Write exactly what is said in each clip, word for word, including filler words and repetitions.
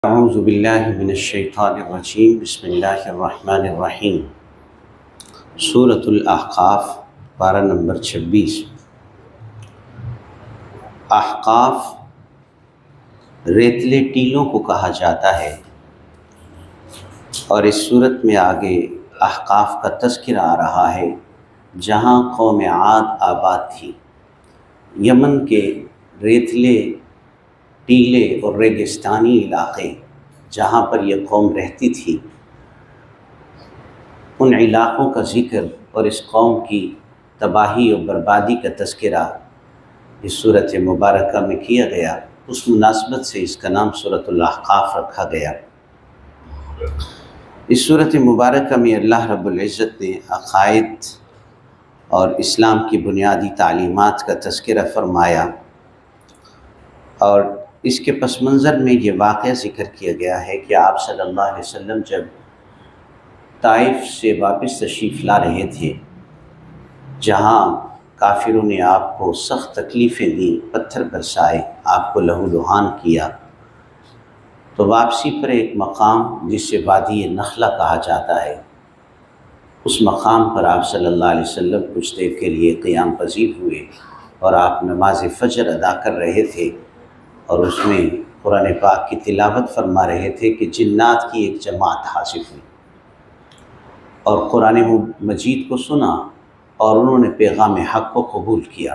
اعوذ باللہ من الشیطان الرجیم بسم اللہ الرحمن الرحیم سورۃ الاحقاف پارہ نمبر چھبیس۔ احقاف ریتلے ٹیلوں کو کہا جاتا ہے، اور اس صورت میں آگے احقاف کا تذکرہ آ رہا ہے جہاں قوم عاد آباد تھی۔ یمن کے ریتلے ٹیلے اور ریگستانی علاقے جہاں پر یہ قوم رہتی تھی، ان علاقوں کا ذکر اور اس قوم کی تباہی اور بربادی کا تذکرہ اس صورت مبارکہ میں کیا گیا۔ اس مناسبت سے اس کا نام سورۃ الاحقاف رکھا گیا۔ اس صورت مبارکہ میں اللہ رب العزت نے عقائد اور اسلام کی بنیادی تعلیمات کا تذکرہ فرمایا، اور اس کے پس منظر میں یہ واقعہ ذکر کیا گیا ہے کہ آپ صلی اللہ علیہ وسلم جب طائف سے واپس تشریف لا رہے تھے، جہاں کافروں نے آپ کو سخت تکلیفیں دیں، پتھر برسائے، آپ کو لہو لہان کیا، تو واپسی پر ایک مقام جس سے وادی نخلہ کہا جاتا ہے، اس مقام پر آپ صلی اللہ علیہ وسلم کچھ دیر کے لیے قیام پذیر ہوئے، اور آپ نماز فجر ادا کر رہے تھے، اور اس میں قرآن پاک کی تلاوت فرما رہے تھے کہ جنات کی ایک جماعت حاصل ہوئی اور قرآن مجید کو سنا، اور انہوں نے پیغام حق کو قبول کیا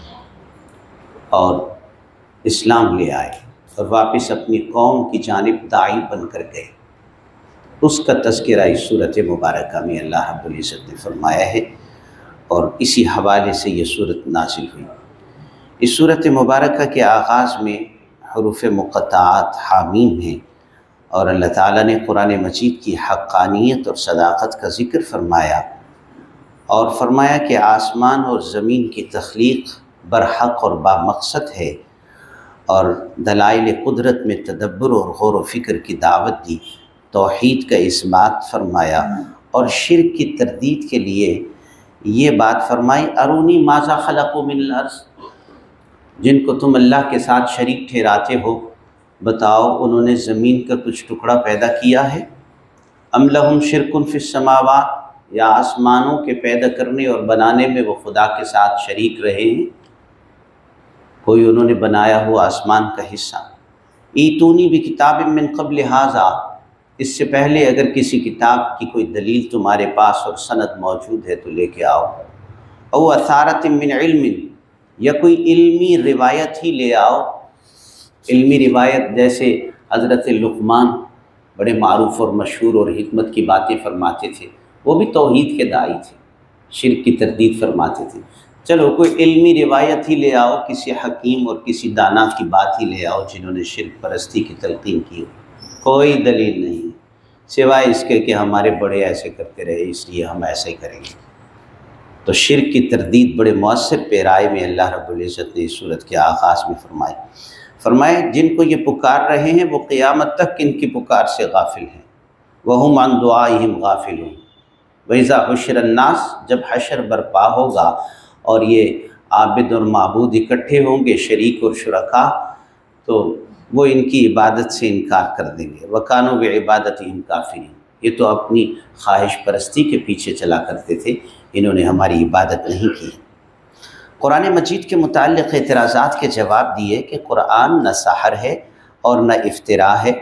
اور اسلام لے آئے اور واپس اپنی قوم کی جانب داعی بن کر گئے۔ اس کا تذکرہ اس صورت مبارکہ میں اللہ رب العزت نے فرمایا ہے، اور اسی حوالے سے یہ صورت نازل ہوئی۔ اس صورت مبارکہ کے آغاز میں حروف مقطعات حامیم ہیں، اور اللہ تعالیٰ نے قرآن مجید کی حقانیت اور صداقت کا ذکر فرمایا، اور فرمایا کہ آسمان اور زمین کی تخلیق برحق اور بامقصد ہے، اور دلائل قدرت میں تدبر اور غور و فکر کی دعوت دی، توحید کا اثبات فرمایا، اور شرک کی تردید کے لیے یہ بات فرمائی ارونی ماذا خلقوا من الارض، جن کو تم اللہ کے ساتھ شریک ٹھہراتے ہو، بتاؤ انہوں نے زمین کا کچھ ٹکڑا پیدا کیا ہے؟ ام لہم شرک فی السماوات، یا آسمانوں کے پیدا کرنے اور بنانے میں وہ خدا کے ساتھ شریک رہے ہیں؟ کوئی انہوں نے بنایا ہو آسمان کا حصہ؟ ایتونی بکتاب من قبل ھذا، اس سے پہلے اگر کسی کتاب کی کوئی دلیل تمہارے پاس اور سند موجود ہے تو لے کے آؤ، او اثارۃ من علم، یا کوئی علمی روایت ہی لے آؤ۔ علمی روایت جیسے حضرت لقمان بڑے معروف اور مشہور اور حکمت کی باتیں فرماتے تھے، وہ بھی توحید کے داعی تھے، شرک کی تردید فرماتے تھے۔ چلو کوئی علمی روایت ہی لے آؤ، کسی حکیم اور کسی دانا کی بات ہی لے آؤ جنہوں نے شرک پرستی کی تلقین کی ہو۔ کوئی دلیل نہیں سوائے اس کے کہ ہمارے بڑے ایسے کرتے رہے اس لیے ہم ایسے ہی کریں گے۔ تو شرک کی تردید بڑے مؤثر پیرائے میں اللہ رب العزت نے اس صورت کے آغاز میں فرمائے فرمائے جن کو یہ پکار رہے ہیں وہ قیامت تک ان کی پکار سے غافل ہیں۔ وَهُمْ عَنْ دُعَائِهِمْ غَافِلُونَ وَإِذَا حُشِرَ النَّاسُ، جب حشر برپا ہوگا اور یہ عابد اور معبود اکٹھے ہوں گے، شریک اور شرکا، تو وہ ان کی عبادت سے انکار کر دیں گے۔ وَكَانُوا بِعِبَادَتِهِمْ كَافِرِينَ، یہ تو اپنی خواہش پرستی کے پیچھے چلا کرتے تھے، انہوں نے ہماری عبادت نہیں کی۔ قرآن مجید کے متعلق اعتراضات کے جواب دیے کہ قرآن نہ سحر ہے اور نہ افتراء ہے،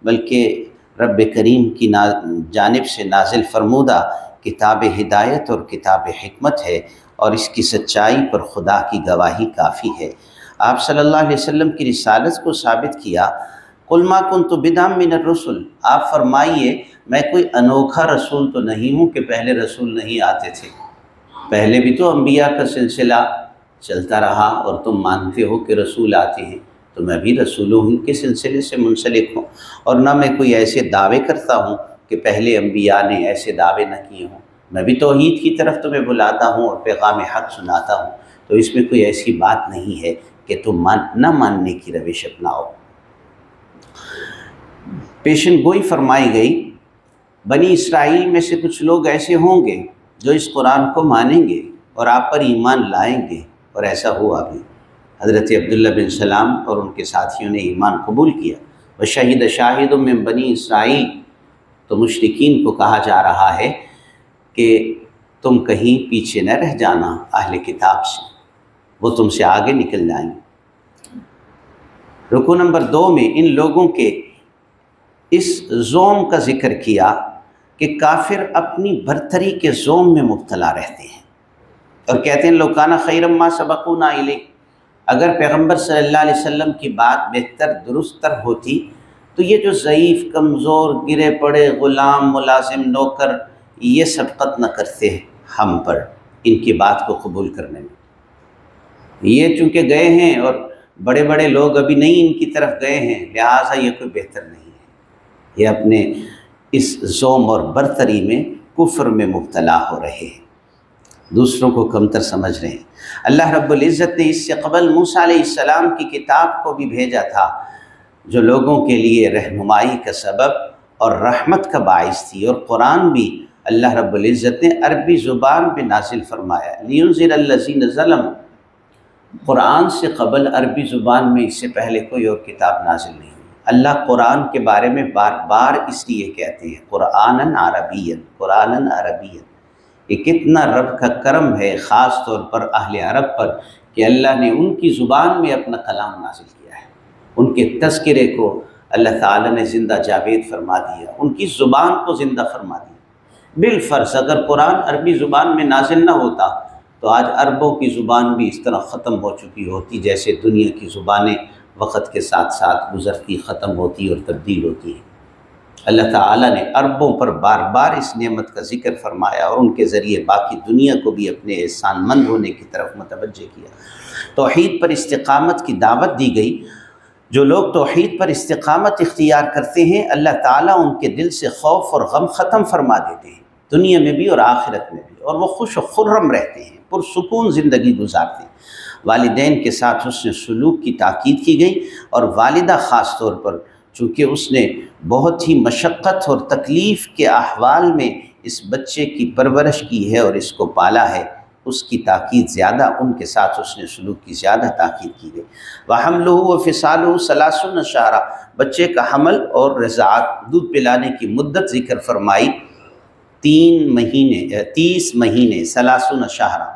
بلکہ رب کریم کی جانب سے نازل فرمودہ کتاب ہدایت اور کتاب حکمت ہے، اور اس کی سچائی پر خدا کی گواہی کافی ہے۔ آپ صلی اللہ علیہ وسلم کی رسالت کو ثابت کیا۔ قُلْ مَا كُنْتُ بِدْعًا مِّنَ الرُّسُلِ، آپ فرمائیے میں کوئی انوکھا رسول تو نہیں ہوں کہ پہلے رسول نہیں آتے تھے، پہلے بھی تو انبیاء کا سلسلہ چلتا رہا، اور تم مانتے ہو کہ رسول آتے ہیں، تو میں بھی رسولوں ہی کے سلسلے سے منسلک ہوں، اور نہ میں کوئی ایسے دعوے کرتا ہوں کہ پہلے انبیاء نے ایسے دعوے نہ کیے ہوں۔ میں بھی توحید کی طرف تمہیں بلاتا ہوں اور پیغام حق سناتا ہوں، تو اس میں کوئی ایسی بات نہیں ہے کہ تم مان نہ ماننے کی روش اپناؤ۔ پیشن گوئی فرمائی گئی بنی اسرائیل میں سے کچھ لوگ ایسے ہوں گے جو اس قرآن کو مانیں گے اور آپ پر ایمان لائیں گے، اور ایسا ہوا بھی۔ حضرت عبداللہ بن سلام اور ان کے ساتھیوں نے ایمان قبول کیا، وشہد شاہد من بنی اسرائیل، تو مشرکین کو کہا جا رہا ہے کہ تم کہیں پیچھے نہ رہ جانا اہل کتاب سے، وہ تم سے آگے نکل جائیں گے۔ رکوع نمبر دو میں ان لوگوں کے اس زوم کا ذکر کیا کہ کافر اپنی برتری کے زوم میں مبتلا رہتے ہیں اور کہتے ہیں لو کان خیرا ما سبقونا الیہ، اگر پیغمبر صلی اللہ علیہ وسلم کی بات بہتر درست تر ہوتی تو یہ جو ضعیف کمزور گرے پڑے غلام ملازم نوکر یہ سبقت نہ کرتے ہم پر ان کی بات کو قبول کرنے میں۔ یہ چونکہ گئے ہیں اور بڑے بڑے لوگ ابھی نہیں ان کی طرف گئے ہیں، لہٰذا یہ کوئی بہتر نہیں ہے، یہ اپنے اس زوم اور برتری میں کفر میں مبتلا ہو رہے ہیں، دوسروں کو کمتر سمجھ رہے ہیں۔ اللہ رب العزت نے اس سے قبل موسیٰ علیہ السلام کی کتاب کو بھی بھیجا تھا جو لوگوں کے لیے رہنمائی کا سبب اور رحمت کا باعث تھی، اور قرآن بھی اللہ رب العزت نے عربی زبان پہ نازل فرمایا، لِيُنذِرَ الَّذِينَ ظَلَمُوا۔ قرآن سے قبل عربی زبان میں اس سے پہلے کوئی اور کتاب نازل نہیں ہوئی۔ اللہ قرآن کے بارے میں بار بار اس لیے کہتے ہیں قرآناً عربیًا، قرآناً عربیًا۔ یہ کتنا رب کا کرم ہے خاص طور پر اہل عرب پر کہ اللہ نے ان کی زبان میں اپنا کلام نازل کیا ہے، ان کے تذکرے کو اللہ تعالیٰ نے زندہ جاوید فرما دیا، ان کی زبان کو زندہ فرما دیا۔ بالفرض اگر قرآن عربی زبان میں نازل نہ ہوتا تو آج عربوں کی زبان بھی اس طرح ختم ہو چکی ہوتی جیسے دنیا کی زبانیں وقت کے ساتھ ساتھ گزرتی ختم ہوتی اور تبدیل ہوتی ہیں۔ اللہ تعالیٰ نے عربوں پر بار بار اس نعمت کا ذکر فرمایا اور ان کے ذریعے باقی دنیا کو بھی اپنے احسان مند ہونے کی طرف متوجہ کیا۔ توحید پر استقامت کی دعوت دی گئی، جو لوگ توحید پر استقامت اختیار کرتے ہیں اللہ تعالیٰ ان کے دل سے خوف اور غم ختم فرما دیتے ہیں، دنیا میں بھی اور آخرت میں بھی، اور وہ خوش و خرم رہتے ہیں، پرسکون زندگی گزارتے ہیں۔ والدین کے ساتھ حسن سلوک کی تاکید کی گئی، اور والدہ خاص طور پر چونکہ اس نے بہت ہی مشقت اور تکلیف کے احوال میں اس بچے کی پرورش کی ہے اور اس کو پالا ہے، اس کی تاکید زیادہ، ان کے ساتھ حسن سلوک کی زیادہ تاکید کی گئی۔ وَحَمْلُهُ وَفِصَالُهُ ثَلَاثُونَ شَهْرًا، بچے کا حمل اور رضاعت دودھ پلانے کی مدت ذکر فرمائی، تین مہینے تیس مہینے ثلاثون شہرا،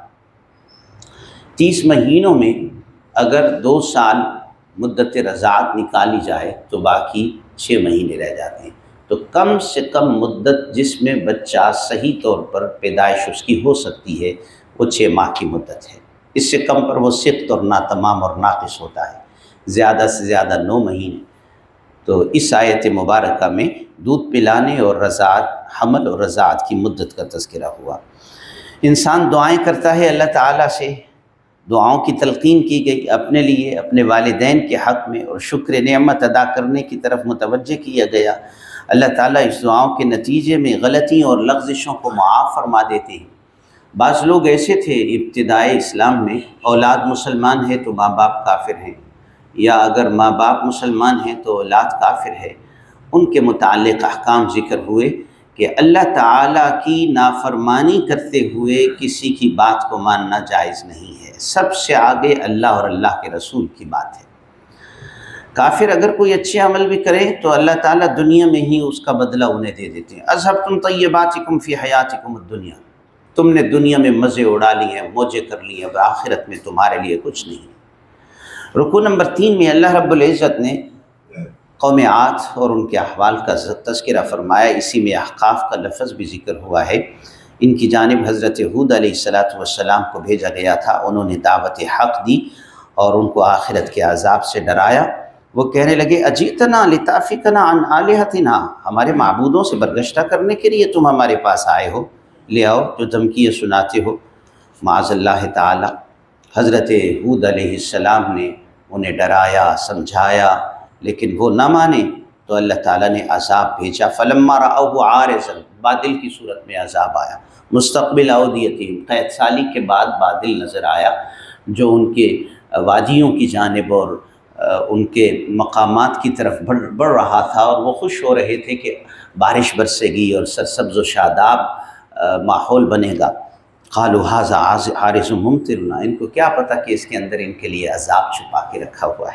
تیس مہینوں میں اگر دو سال مدت رضاعت نکالی جائے تو باقی چھ مہینے رہ جاتے ہیں، تو کم سے کم مدت جس میں بچہ صحیح طور پر پیدائش اس کی ہو سکتی ہے وہ چھ ماہ کی مدت ہے، اس سے کم پر وہ سقط اور ناتمام اور ناقص ہوتا ہے، زیادہ سے زیادہ نو مہینے۔ تو اس آیت مبارکہ میں دودھ پلانے اور رضاعت، حمل اور رضاعت کی مدت کا تذکرہ ہوا۔ انسان دعائیں کرتا ہے اللہ تعالیٰ سے، دعاؤں کی تلقین کی گئی اپنے لیے، اپنے والدین کے حق میں، اور شکر نعمت ادا کرنے کی طرف متوجہ کیا گیا۔ اللہ تعالیٰ اس دعاؤں کے نتیجے میں غلطیوں اور لغزشوں کو معاف فرما دیتے ہیں۔ بعض لوگ ایسے تھے ابتدائی اسلام میں، اولاد مسلمان ہے تو ماں باپ کافر ہیں، یا اگر ماں باپ مسلمان ہیں تو اولاد کافر ہے، ان کے متعلق احکام ذکر ہوئے کہ اللہ تعالیٰ کی نافرمانی کرتے ہوئے کسی کی بات کو ماننا جائز نہیں ہے، سب سے آگے اللہ اور اللہ کے رسول کی بات ہے۔ کافر اگر کوئی اچھے عمل بھی کرے تو اللہ تعالیٰ دنیا میں ہی اس کا بدلہ انہیں دے دیتے ہیں۔ اذھبتم طیباتکم فی حیاتکم الدنیا، تم نے دنیا میں مزے اڑا لیے ہیں، موجے کر لیے ہیں، اب آخرت میں تمہارے لیے کچھ نہیں۔ رکوع نمبر تین میں اللہ رب العزت نے قوم عاد اور ان کے احوال کا تذکرہ فرمایا، اسی میں احقاف کا لفظ بھی ذکر ہوا ہے۔ ان کی جانب حضرت ہود علیہ الصلاۃ والسلام کو بھیجا گیا تھا، انہوں نے دعوت حق دی اور ان کو آخرت کے عذاب سے ڈرایا۔ وہ کہنے لگے اجئتنا لتافکنا عن آلہتنا، ہمارے معبودوں سے برگشتہ کرنے کے لیے تم ہمارے پاس آئے ہو، لے آؤ جو دھمکیاں سناتے ہو۔ معاذ اللہ تعالی، حضرت ہود علیہ السلام نے انہیں ڈرایا سمجھایا لیکن وہ نہ مانے تو اللہ تعالیٰ نے عذاب بھیجا۔ فلما رأوه عارضا، بادل کی صورت میں عذاب آیا، مستقبل اودیتہم، قحط سالی کے بعد بادل نظر آیا جو ان کے وادیوں کی جانب اور ان کے مقامات کی طرف بڑھ بڑھ رہا تھا، اور وہ خوش ہو رہے تھے کہ بارش برسے گی اور سرسبز و شاداب ماحول بنے گا۔ قالوا ھذا عارض ممطرنا، ان کو کیا پتہ کہ اس کے اندر ان کے لیے عذاب چھپا کے رکھا ہوا ہے،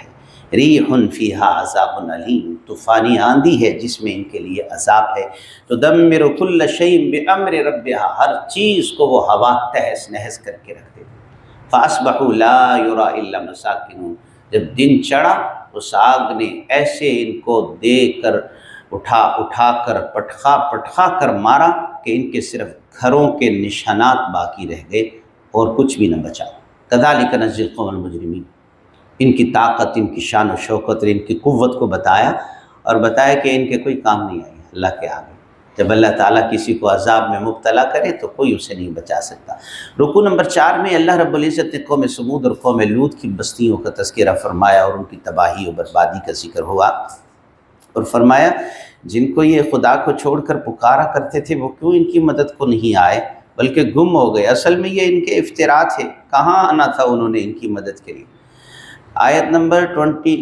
ریح فیہا عذاب علیم، طوفانی آندھی ہے جس میں ان کے لیے عذاب ہے، تدمر کل شیء بامر ربہا، ہر چیز کو وہ ہوا تہس نہس کر کے رکھ دیتی۔ فاصبحوا لا یری الا مساکنہم، جب دن چڑھا اس آگ نے ایسے ان کو دے کر اٹھا اٹھا کر پٹخا پٹخا کر مارا کہ ان کے صرف گھروں کے نشانات باقی رہ گئے اور کچھ بھی نہ بچا۔ کذالک نجزی القوم المجرمین، ان کی طاقت، ان کی شان و شوکت اور ان کی قوت کو بتایا، اور بتایا کہ ان کے کوئی کام نہیں آئی اللہ کے آگے۔ جب اللہ تعالیٰ کسی کو عذاب میں مبتلا کرے تو کوئی اسے نہیں بچا سکتا۔ رکوع نمبر چار میں اللہ رب العزت نے قوم سمود اور قوم لوط کی بستیوں کا تذکرہ فرمایا اور ان کی تباہی و بربادی کا ذکر ہوا، اور فرمایا جن کو یہ خدا کو چھوڑ کر پکارا کرتے تھے وہ کیوں ان کی مدد کو نہیں آئے بلکہ گم ہو گئے۔ اصل میں یہ ان کے افطرا تھے، کہاں آنا تھا انہوں نے ان کی مدد کے لیے۔ آیت نمبر ٹوئنٹی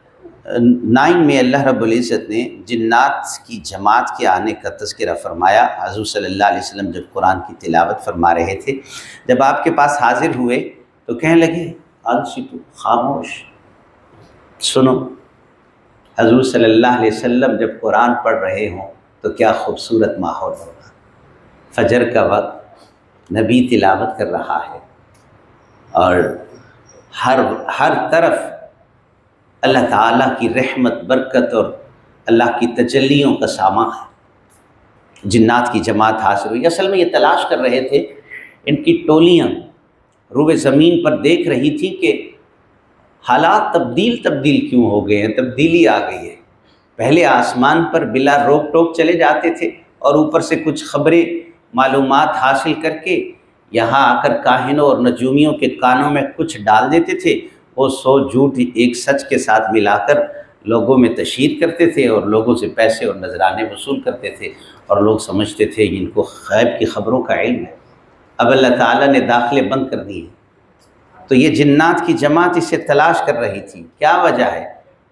نائن میں اللہ رب العزت نے جنات کی جماعت کے آنے کا تذکرہ فرمایا۔ حضور صلی اللہ علیہ وسلم جب قرآن کی تلاوت فرما رہے تھے، جب آپ کے پاس حاضر ہوئے تو کہنے لگے انصتوا، خاموش سنو۔ حضور صلی اللہ علیہ وسلم جب قرآن پڑھ رہے ہوں تو کیا خوبصورت ماحول ہوگا۔ فجر کا وقت، نبی تلاوت کر رہا ہے اور ہر ہر طرف اللہ تعالیٰ کی رحمت، برکت اور اللہ کی تجلیوں کا ساماں ہے۔ جنات کی جماعت حاصل ہوئی، اصل میں یہ تلاش کر رہے تھے، ان کی ٹولیاں روئے زمین پر دیکھ رہی تھی کہ حالات تبدیل تبدیل کیوں ہو گئے ہیں، تبدیلی آ گئی ہے۔ پہلے آسمان پر بلا روک ٹوک چلے جاتے تھے اور اوپر سے کچھ خبریں معلومات حاصل کر کے یہاں آ کر کاہنوں اور نجومیوں کے کانوں میں کچھ ڈال دیتے تھے، وہ سو جھوٹ ایک سچ کے ساتھ ملا کر لوگوں میں تشہیر کرتے تھے اور لوگوں سے پیسے اور نذرانے وصول کرتے تھے، اور لوگ سمجھتے تھے ان کو غیب کی خبروں کا علم ہے۔ اب اللہ تعالیٰ نے داخلے بند کر دیے، تو یہ جنات کی جماعت اسے تلاش کر رہی تھی۔ کیا وجہ ہے؟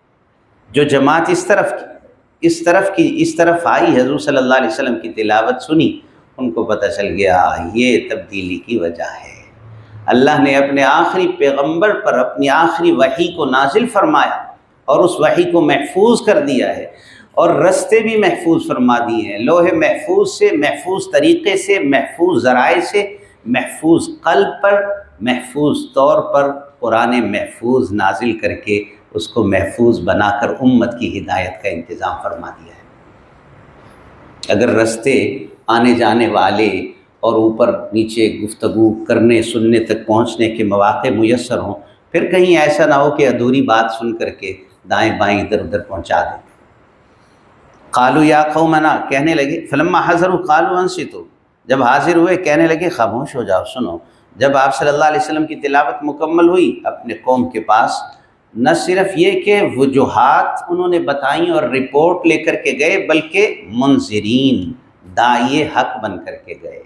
جو جماعت اس طرف کی اس طرف کی اس طرف آئی، حضور صلی اللہ علیہ وسلم کی تلاوت سنی، ان کو پتہ چل گیا یہ تبدیلی کی وجہ ہے۔ اللہ نے اپنے آخری پیغمبر پر اپنی آخری وحی کو نازل فرمایا اور اس وحی کو محفوظ کر دیا ہے، اور رستے بھی محفوظ فرما دیے ہیں، لوح محفوظ سے، محفوظ طریقے سے، محفوظ ذرائع سے، محفوظ قلب پر، محفوظ طور پر قرآن محفوظ نازل کر کے اس کو محفوظ بنا کر امت کی ہدایت کا انتظام فرما دیا ہے۔ اگر رستے آنے جانے والے اور اوپر نیچے گفتگو کرنے سننے تک پہنچنے کے مواقع میسر ہوں، پھر کہیں ایسا نہ ہو کہ ادھوری بات سن کر کے دائیں بائیں ادھر ادھر پہنچا دیں۔ قالوا یا قومنا، کہنے لگے، فلما حضروا قالوا انصتوا، جب حاضر ہوئے کہنے لگے خاموش ہو جاؤ، سنو۔ جب آپ صلی اللہ علیہ وسلم کی تلاوت مکمل ہوئی، اپنے قوم کے پاس نہ صرف یہ کہ وجوہات انہوں نے بتائیں اور رپورٹ لے کر کے گئے، بلکہ منذرین، داعی حق بن کر کے گئے۔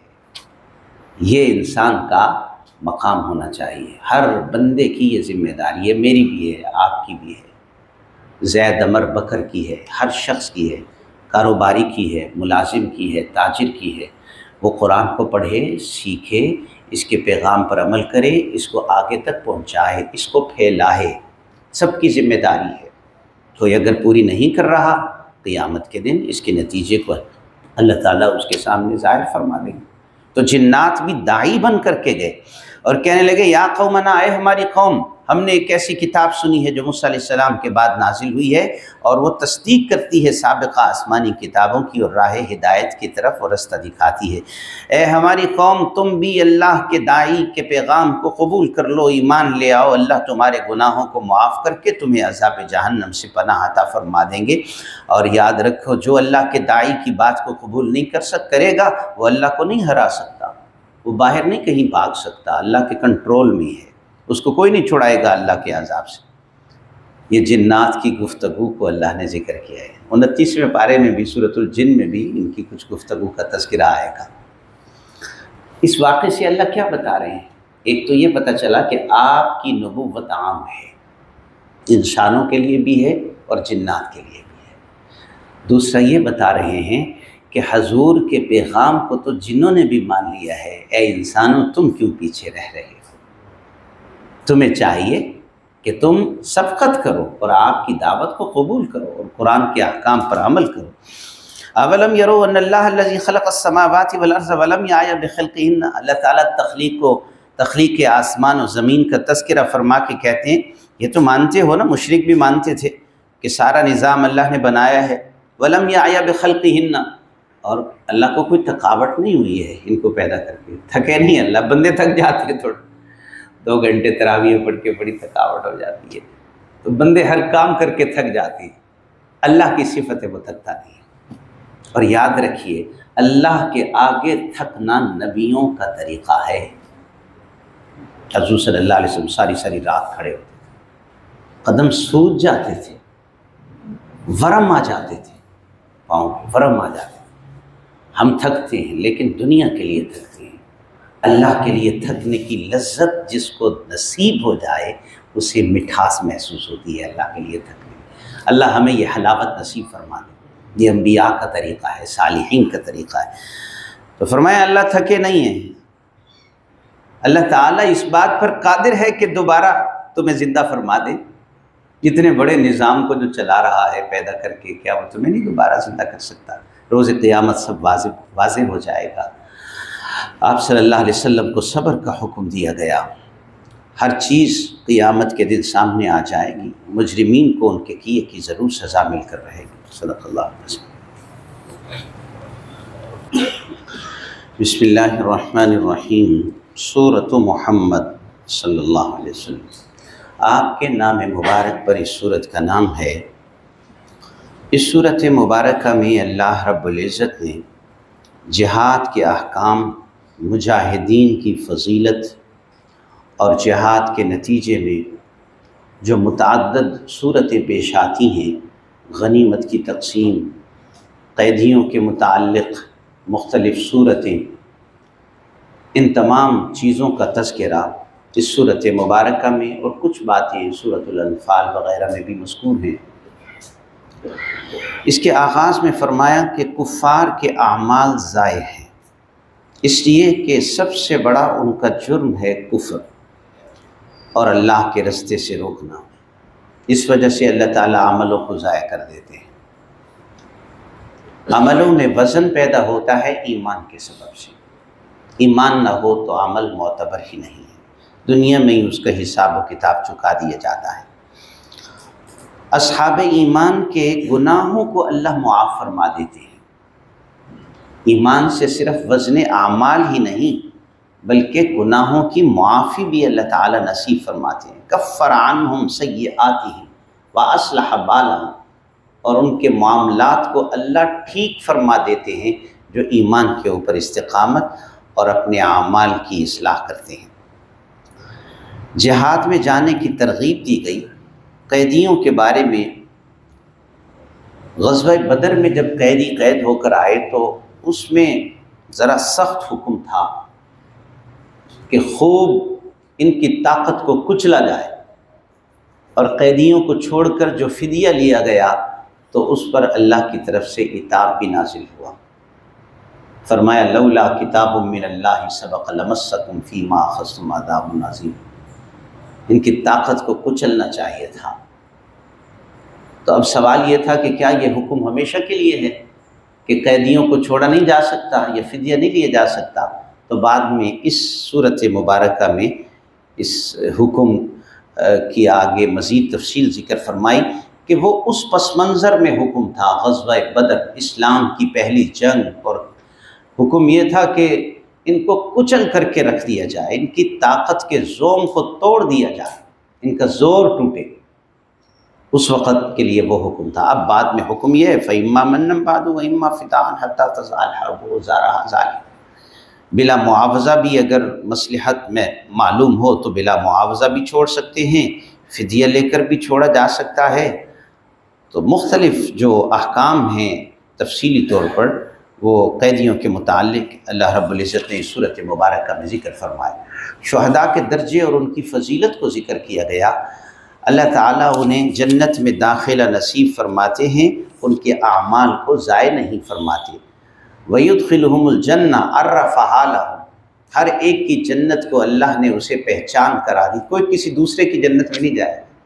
یہ انسان کا مقام ہونا چاہیے، ہر بندے کی یہ ذمہ داری ہے، میری بھی ہے، آپ کی بھی ہے، زید عمر بکر کی ہے، ہر شخص کی ہے، کاروباری کی ہے، ملازم کی ہے، تاجر کی ہے۔ وہ قرآن کو پڑھے، سیکھے، اس کے پیغام پر عمل کرے، اس کو آگے تک پہنچائے، اس کو پھیلائے، سب کی ذمہ داری ہے۔ تو یہ اگر پوری نہیں کر رہا، قیامت کے دن اس کے نتیجے کو اللہ تعالیٰ اس کے سامنے ظاہر فرما دیں گے۔ تو جنات بھی داعی بن کر کے گئے اور کہنے لگے یا قومنا، اے ہماری قوم، ہم نے ایک ایسی کتاب سنی ہے جو موسیٰ علیہ السلام کے بعد نازل ہوئی ہے، اور وہ تصدیق کرتی ہے سابقہ آسمانی کتابوں کی اور راہ ہدایت کی طرف اور رستہ دکھاتی ہے۔ اے ہماری قوم، تم بھی اللہ کے داعی کے پیغام کو قبول کر لو، ایمان لے آؤ، اللہ تمہارے گناہوں کو معاف کر کے تمہیں عذاب جہنم سے پناہ عطا فرما دیں گے۔ اور یاد رکھو، جو اللہ کے داعی کی بات کو قبول نہیں کر سک کرے گا، وہ اللہ کو نہیں ہرا سکتا، وہ باہر نہیں کہیں بھاگ سکتا، اللہ کے کنٹرول میں ہے، اس کو کوئی نہیں چھڑائے گا اللہ کے عذاب سے۔ یہ جنات کی گفتگو کو اللہ نے ذکر کیا ہے۔ انتیسویں پارے میں بھی، سورۃ الجن میں بھی ان کی کچھ گفتگو کا تذکرہ آئے گا۔ اس واقعے سے اللہ کیا بتا رہے ہیں؟ ایک تو یہ پتہ چلا کہ آپ کی نبوت عام ہے، انسانوں کے لیے بھی ہے اور جنات کے لیے بھی ہے۔ دوسرا یہ بتا رہے ہیں کہ حضور کے پیغام کو تو جنوں نے بھی مان لیا ہے، اے انسانوں تم کیوں پیچھے رہ رہے ہو؟ تمہیں چاہیے کہ تم سبقت کرو اور آپ کی دعوت کو قبول کرو اور قرآن کے احکام پر عمل کرو۔ اولم یرو ان اللہ الذی خلق السماوات والارض ولم یعی بخلقہن، اللہ تعالیٰ تخلیق کو تخلیق آسمان و زمین کا تذکرہ فرما کے کہتے ہیں یہ تو مانتے ہو نا، مشرک بھی مانتے تھے کہ سارا نظام اللہ نے بنایا ہے، ولم یعی بخلقہن، اور اللہ کو کوئی تھکاوٹ نہیں ہوئی ہے ان کو پیدا کر کے، تھکے نہیں اللہ، بندے تھک جاتے ہیں تھوڑا، دو گھنٹے تراویح پڑھ کے بڑی تھکاوٹ ہو جاتی ہے، تو بندے ہر کام کر کے تھک جاتے ہیں، اللہ کی صفت ہے وہ تھکتا نہیں ہے۔ اور یاد رکھیے اللہ کے آگے تھکنا نبیوں کا طریقہ ہے۔ حضور صلی اللہ علیہ وسلم ساری ساری رات کھڑے ہوتے تھے، قدم سوج جاتے تھے، ورم آ جاتے تھے، پاؤں ورم آ جاتے تھے۔ ہم تھکتے ہیں لیکن دنیا کے لیے تھکتے ہیں، اللہ کے لیے تھکنے کی لذت جس کو نصیب ہو جائے اسے مٹھاس محسوس ہوتی ہے اللہ کے لیے تھکنے میں۔ اللہ ہمیں یہ حلاوت نصیب فرما دے، یہ انبیاء کا طریقہ ہے، صالحین کا طریقہ ہے۔ تو فرمایا اللہ تھکے نہیں ہیں، اللہ تعالیٰ اس بات پر قادر ہے کہ دوبارہ تمہیں زندہ فرما دے، اتنے بڑے نظام کو جو چلا رہا ہے پیدا کر کے، کیا وہ تمہیں نہیں دوبارہ زندہ کر سکتا؟ روز قیامت سب واضح واضح ہو جائے گا۔ آپ صلی اللہ علیہ وسلم کو صبر کا حکم دیا گیا، ہر چیز قیامت کے دن سامنے آ جائے گی، مجرمین کو ان کے کیے کی ضرور سزا مل کر رہے گی۔ صدق اللہ علیہ وسلم۔ بسم اللہ الرحمن الرحیم۔ سورۃ محمد صلی اللہ علیہ وسلم، آپ کے نام مبارک پر اس سورت کا نام ہے۔ اس سورت مبارکہ میں اللہ رب العزت نے جہاد کے احکام، مجاہدین کی فضیلت اور جہاد کے نتیجے میں جو متعدد صورتیں پیش آتی ہیں، غنیمت کی تقسیم، قیدیوں کے متعلق مختلف صورتیں، ان تمام چیزوں کا تذکرہ اس صورت مبارکہ میں، اور کچھ باتیں صورت الانفال وغیرہ میں بھی مذکور ہیں۔ اس کے آغاز میں فرمایا کہ کفار کے اعمال ضائع ہیں، اس لیے کہ سب سے بڑا ان کا جرم ہے کفر اور اللہ کے رستے سے روکنا، اس وجہ سے اللہ تعالیٰ عملوں کو ضائع کر دیتے ہیں۔ عملوں میں وزن پیدا ہوتا ہے ایمان کے سبب سے، ایمان نہ ہو تو عمل معتبر ہی نہیں ہے، دنیا میں ہی اس کا حساب و کتاب چکا دیا جاتا ہے۔ اصحاب ایمان کے گناہوں کو اللہ معاف فرما دیتے ہیں، ایمان سے صرف وزن اعمال ہی نہیں بلکہ گناہوں کی معافی بھی اللہ تعالیٰ نصیب فرماتے ہیں۔ کفر عنہم سیئاتہم واصلح بالہم، اور ان کے معاملات کو اللہ ٹھیک فرما دیتے ہیں جو ایمان کے اوپر استقامت اور اپنے اعمال کی اصلاح کرتے ہیں۔ جہاد میں جانے کی ترغیب دی گئی۔ قیدیوں کے بارے میں غزوہ بدر میں جب قیدی قید ہو کر آئے تو اس میں ذرا سخت حکم تھا کہ خوب ان کی طاقت کو کچلا جائے، اور قیدیوں کو چھوڑ کر جو فدیہ لیا گیا تو اس پر اللہ کی طرف سے عتاب بھی نازل ہوا۔ فرمایا لولا کتاب من اللہ سبق لمسکم فیما اخذتم عذاب عظیم، ان کی طاقت کو کچلنا چاہیے تھا۔ تو اب سوال یہ تھا کہ کیا یہ حکم ہمیشہ کے لیے ہے کہ قیدیوں کو چھوڑا نہیں جا سکتا یا فدیہ نہیں لیا جا سکتا؟ تو بعد میں اس صورت مبارکہ میں اس حکم کی آگے مزید تفصیل ذکر فرمائی کہ وہ اس پس منظر میں حکم تھا، غزوہ بدر اسلام کی پہلی جنگ، اور حکم یہ تھا کہ ان کو کچل کر کے رکھ دیا جائے، ان کی طاقت کے زوم کو توڑ دیا جائے، ان کا زور ٹوٹے۔ اس وقت کے لیے وہ حکم تھا۔ اب بعد میں حکم یہ ہے فَإِمَّا مَنًّا بَعْدُ وَإِمَّا فِدَاءً حَتَّىٰ تَضِيعَ الْحَرْبُ وَزَارَهَا ظَالِمٌ، بلا معاوضہ بھی اگر مصلحت میں معلوم ہو تو بلا معاوضہ بھی چھوڑ سکتے ہیں، فدیہ لے کر بھی چھوڑا جا سکتا ہے۔ تو مختلف جو احکام ہیں تفصیلی طور پر وہ قیدیوں کے متعلق اللہ رب العزت نے اس صورت مبارکہ میں ذکر فرمائے۔ شہداء کے درجے اور ان کی فضیلت کو ذکر کیا گیا۔ اللہ تعالیٰ انہیں جنت میں داخلہ نصیب فرماتے ہیں، ان کے اعمال کو ضائع نہیں فرماتے۔ وَيُدْخِلُهُمُ الْجَنَّةَ عَرَّفَهَا لَهُمْ، ہر ایک کی جنت کو اللہ نے اسے پہچان کرا دی، کوئی کسی دوسرے کی جنت میں نہیں جائے،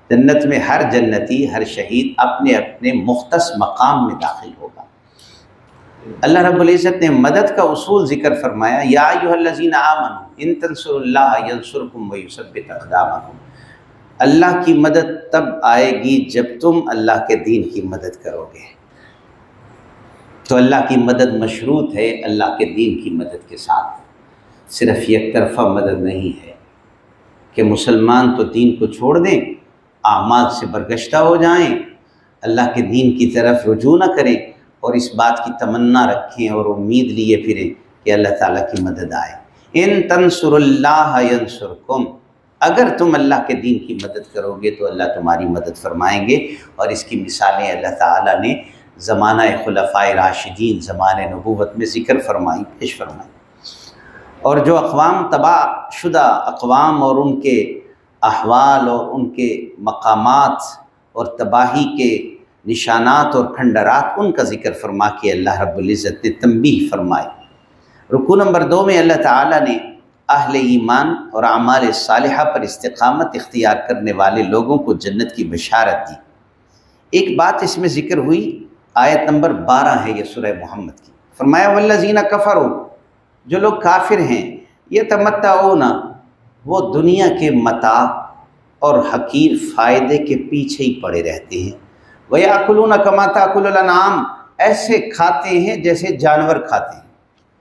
جنت میں ہر جنتی، ہر شہید اپنے اپنے مختص مقام میں داخل ہوگا۔ اللہ رب العزت نے مدد کا اصول ذکر فرمایا، یا ایھا الذین آمنوا ان تنصروا اللہ ینصرکم ویثبت اقدامکم۔ اللہ کی مدد تب آئے گی جب تم اللہ کے دین کی مدد کرو گے۔ تو اللہ کی مدد مشروط ہے اللہ کے دین کی مدد کے ساتھ، صرف یک طرفہ مدد نہیں ہے کہ مسلمان تو دین کو چھوڑ دیں، اعمال سے برگشتہ ہو جائیں، اللہ کے دین کی طرف رجوع نہ کریں اور اس بات کی تمنا رکھیں اور امید لیے پھریں کہ اللہ تعالیٰ کی مدد آئے۔ ان تنصروا اللہ ینصرکم، اگر تم اللہ کے دین کی مدد کرو گے تو اللہ تمہاری مدد فرمائیں گے، اور اس کی مثالیں اللہ تعالیٰ نے زمانہ خلفائے راشدین، زمانہ نبوت میں ذکر فرمائی، پیش فرمائی۔ اور جو اقوام تباہ شدہ اقوام اور ان کے احوال اور ان کے مقامات اور تباہی کے نشانات اور کھنڈرات، ان کا ذکر فرما کے اللہ رب العزت نے تنبیہ فرمائی۔ رکوع نمبر دو میں اللہ تعالیٰ نے اہل ایمان اور اعمال صالحہ پر استقامت اختیار کرنے والے لوگوں کو جنت کی بشارت دی۔ ایک بات اس میں ذکر ہوئی، آیت نمبر بارہ ہے یہ سورہ محمد کی، فرمایا والذین کفروا، جو لوگ کافر ہیں، یتمتعون، وہ دنیا کے متاع اور حقیر فائدے کے پیچھے ہی پڑے رہتے ہیں، وَيَأْكُلُونَ كَمَا تَأْكُلُ الْأَنْعَامُ، ایسے کھاتے ہیں جیسے جانور کھاتے ہیں،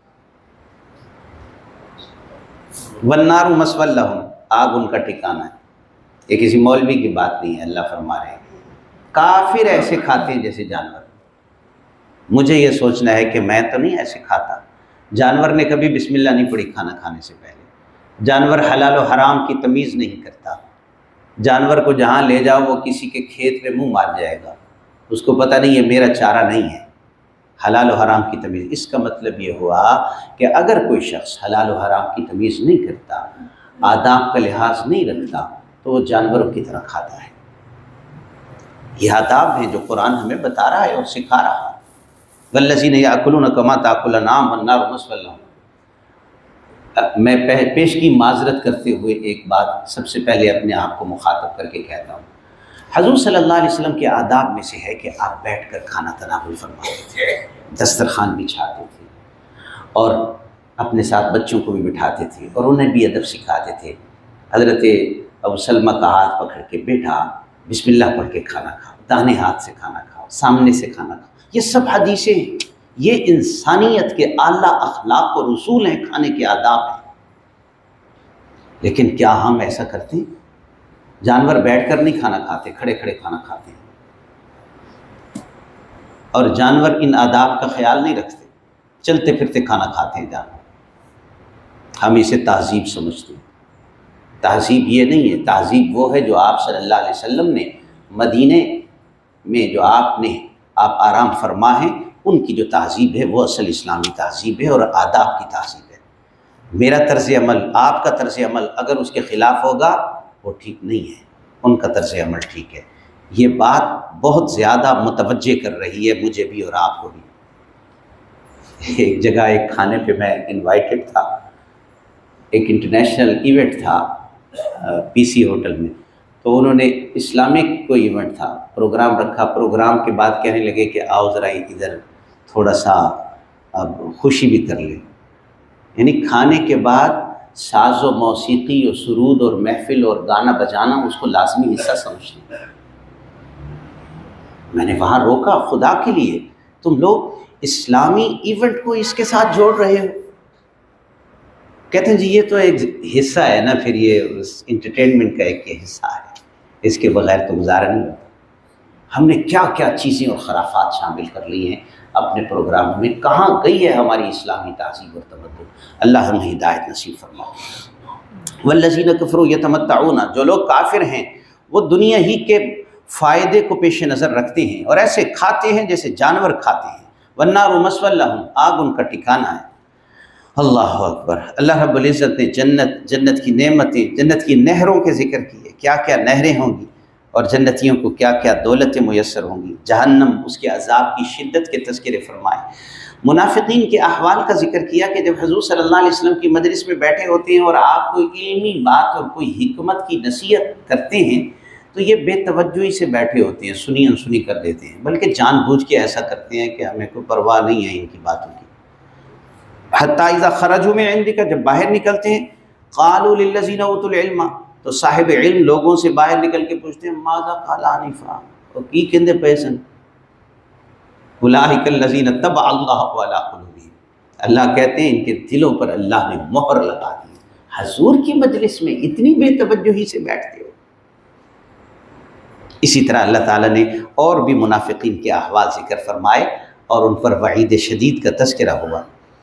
وَالنَّارُ مَثْوًى لَهُمْ، آگ ان کا ٹھکانہ ہے۔ یہ کسی مولوی کی بات نہیں ہے، اللہ فرما رہے ہیں کافر ایسے کھاتے ہیں جیسے جانور۔ مجھے یہ سوچنا ہے کہ میں تو نہیں ایسے کھاتا۔ جانور نے کبھی بسم اللہ نہیں پڑھی کھانا کھانے سے پہلے، جانور حلال و حرام کی تمیز نہیں کرتا، جانور کو جہاں لے جاؤ وہ کسی کے کھیت میں منہ مار جائے گا، اس کو پتہ نہیں یہ میرا چارہ نہیں ہے، حلال و حرام کی تمیز۔ اس کا مطلب یہ ہوا کہ اگر کوئی شخص حلال و حرام کی تمیز نہیں کرتا، آداب کا لحاظ نہیں رکھتا، تو وہ جانوروں کی طرح کھاتا ہے۔ یہ آداب ہیں جو قرآن ہمیں بتا رہا ہے اور سکھا رہا ہے۔ والذین یأکلون کما تأکل الانعام والنار مثوی لهم۔ میں پیش کی معذرت کرتے ہوئے ایک بات سب سے پہلے اپنے آپ کو مخاطب کر کے کہتا ہوں، حضور صلی اللہ علیہ وسلم کے آداب میں سے ہے کہ آپ بیٹھ کر کھانا تناول فرماتے تھے، دسترخوان بچھاتے تھے اور اپنے ساتھ بچوں کو بھی بٹھاتے تھے اور انہیں بھی ادب سکھاتے تھے۔ حضرت ابو سلمہ کا ہاتھ پکڑ کے بیٹھا، بسم اللہ پڑھ کے کھانا کھاؤ، داہنے ہاتھ سے کھانا کھاؤ، سامنے سے کھانا کھاؤ۔ یہ سب حدیثیں ہیں، یہ انسانیت کے اعلیٰ اخلاق اور اصول ہیں، کھانے کے آداب ہیں۔ لیکن کیا ہم ایسا کرتے ہیں؟ جانور بیٹھ کر نہیں کھانا کھاتے، کھڑے کھڑے کھانا کھاتے ہیں، اور جانور ان آداب کا خیال نہیں رکھتے، چلتے پھرتے کھانا کھاتے ہیں جانور۔ ہم اسے تہذیب سمجھتے ہیں۔ تہذیب یہ نہیں ہے، تہذیب وہ ہے جو آپ صلی اللہ علیہ وسلم نے مدینے میں جو آپ نے آپ آرام فرما ہیں، ان کی جو تہذیب ہے وہ اصل اسلامی تہذیب ہے اور آداب کی تہذیب ہے۔ میرا طرز عمل، آپ کا طرز عمل اگر اس کے خلاف ہوگا وہ ٹھیک نہیں ہے، ان کا طرز عمل ٹھیک ہے۔ یہ بات بہت زیادہ متوجہ کر رہی ہے مجھے بھی اور آپ کو بھی۔ ایک جگہ ایک کھانے پہ میں انوائٹڈ تھا، ایک انٹرنیشنل ایونٹ تھا پی سی ہوٹل میں، تو انہوں نے اسلامک کوئی ایونٹ تھا، پروگرام رکھا، پروگرام کے بعد کہنے لگے کہ آؤ ذرا ادھر تھوڑا سا اب خوشی بھی کر لیں۔ یعنی کھانے کے بعد ساز و موسیقی اور سرود اور محفل اور گانا بجانا اس کو لازمی حصہ سمجھتے ہیں۔ میں نے وہاں روکا، خدا کے لیے تم لوگ اسلامی ایونٹ کو اس کے ساتھ جوڑ رہے ہو؟ کہتے ہیں جی یہ تو ایک حصہ ہے نا، پھر یہ انٹرٹینمنٹ کا ایک حصہ ہے، اس کے بغیر تو گزارا نہیں ہوتا۔ ہم نے کیا کیا چیزیں اور خرافات شامل کر لی ہیں اپنے پروگرام میں، کہاں گئی ہے ہماری اسلامی تہذیب اور تمدن؟ اللہ ہمیں ہدایت نصیب فرمائے۔ والذین کفروا یتمتعون، جو لوگ کافر ہیں وہ دنیا ہی کے فائدے کو پیش نظر رکھتے ہیں اور ایسے کھاتے ہیں جیسے جانور کھاتے ہیں۔ والنار مثوی لهم، آگ ان کا ٹھکانہ ہے۔ اللہ اکبر۔ اللہ رب العزت نے جنت، جنت کی نعمتیں، جنت کی نہروں کے ذکر کیے، کیا کیا نہریں ہوں گی اور جنتیوں کو کیا کیا دولتیں میسر ہوں گی۔ جہنم، اس کے عذاب کی شدت کے تذکرے فرمائے۔ منافقین کے احوال کا ذکر کیا کہ جب حضور صلی اللہ علیہ وسلم کی مجلس میں بیٹھے ہوتے ہیں اور آپ کوئی علمی بات اور کوئی حکمت کی نصیحت کرتے ہیں تو یہ بے توجہی سے بیٹھے ہوتے ہیں، سنی انسنی کر دیتے ہیں، بلکہ جان بوجھ کے ایسا کرتے ہیں کہ ہمیں کوئی پرواہ نہیں ہے ان کی باتوں کی۔ حتیٰ اذا خرجوا من عندک، جب باہر نکلتے ہیں، قالوا للذین اوتوا العلم، تو صاحب علم لوگوں سے باہر نکل کے پوچھتے ہیں ماذا قال آنفا، اور کی کہندے پیسن اولئک الذین طبع اللہ علی قلوبہم، اللہ کہتے ہیں ان کے دلوں پر اللہ نے مہر لگا دی۔ حضور کی مجلس میں اتنی بے توجہی سے بیٹھتے ہو۔ اسی طرح اللہ تعالیٰ نے اور بھی منافقین کے احوال ذکر فرمائے اور ان پر وعید شدید کا تذکرہ ہوا۔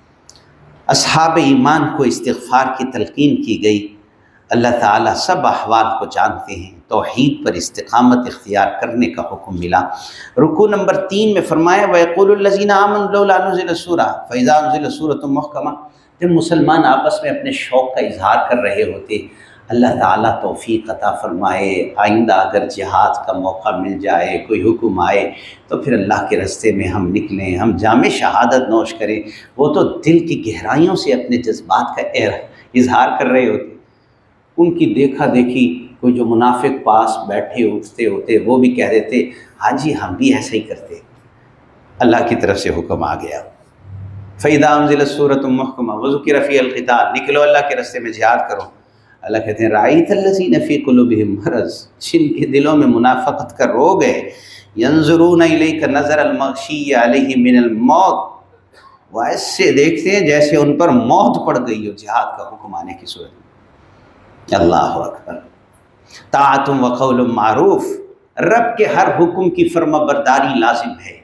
اصحاب ایمان کو استغفار کی تلقین کی گئی۔ اللہ تعالیٰ سب احوال کو جانتے ہیں، توحید پر استقامت اختیار کرنے کا حکم ملا۔ رکوع نمبر تین میں فرمایا وَيَقُولُ الَّذِينَ آمَنُوا لَوْلَا نُزِلَتْ سُورَةٌ فَإِذَا أُنزِلَتْ سُورَةٌ مُحْكَمَةٌ، جب مسلمان آپس میں اپنے شوق کا اظہار کر رہے ہوتے، اللہ تعالیٰ توفیق عطا فرمائے، آئندہ اگر جہاد کا موقع مل جائے، کوئی حکم آئے تو پھر اللہ کے راستے میں ہم نکلیں، ہم جامِ شہادت نوش کریں۔ وہ تو دل کی گہرائیوں سے اپنے جذبات کا اظہار کر رہے ہوتے، ان کی دیکھا دیکھی کوئی جو منافق پاس بیٹھے اٹھتے ہوتے وہ بھی کہہ دیتے ہاں جی ہم بھی ایسا ہی کرتے۔ اللہ کی طرف سے حکم آ گیا فَإِذَا أُنزِلَتْ سُورَةٌ مُحْكَمَةٌ وَذُكِرَ فِيهَا الْقِتَالُ، نکلو اللہ کے راستے میں جہاد کرو۔ اللہ کہتے ہیں رَأَيْتَ الَّذِينَ فِي قُلُوبِهِم مَرَضٌ، جن کے دلوں میں منافقت کا روگ ہے، يَنظُرُونَ إِلَيْكَ نَظَرَ الْمَغْشِيِّ عَلَيْهِ مِنَ الْمَوْتِ، وہ ایسے دیکھتے ہیں جیسے ان پر موت پڑ گئی ہو جہاد کا حکم آنے کی صورت میں۔ اللہ اکبر۔ طاعت و قول معروف، رب کے ہر حکم کی فرما برداری لازم ہے،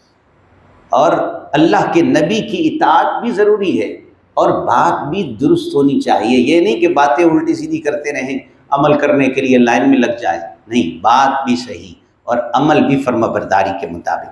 اور اللہ کے نبی کی اطاعت بھی ضروری ہے، اور بات بھی درست ہونی چاہیے۔ یہ نہیں کہ باتیں الٹی سیدھی کرتے رہیں، عمل کرنے کے لیے لائن میں لگ جائیں، نہیں، بات بھی صحیح اور عمل بھی فرما برداری کے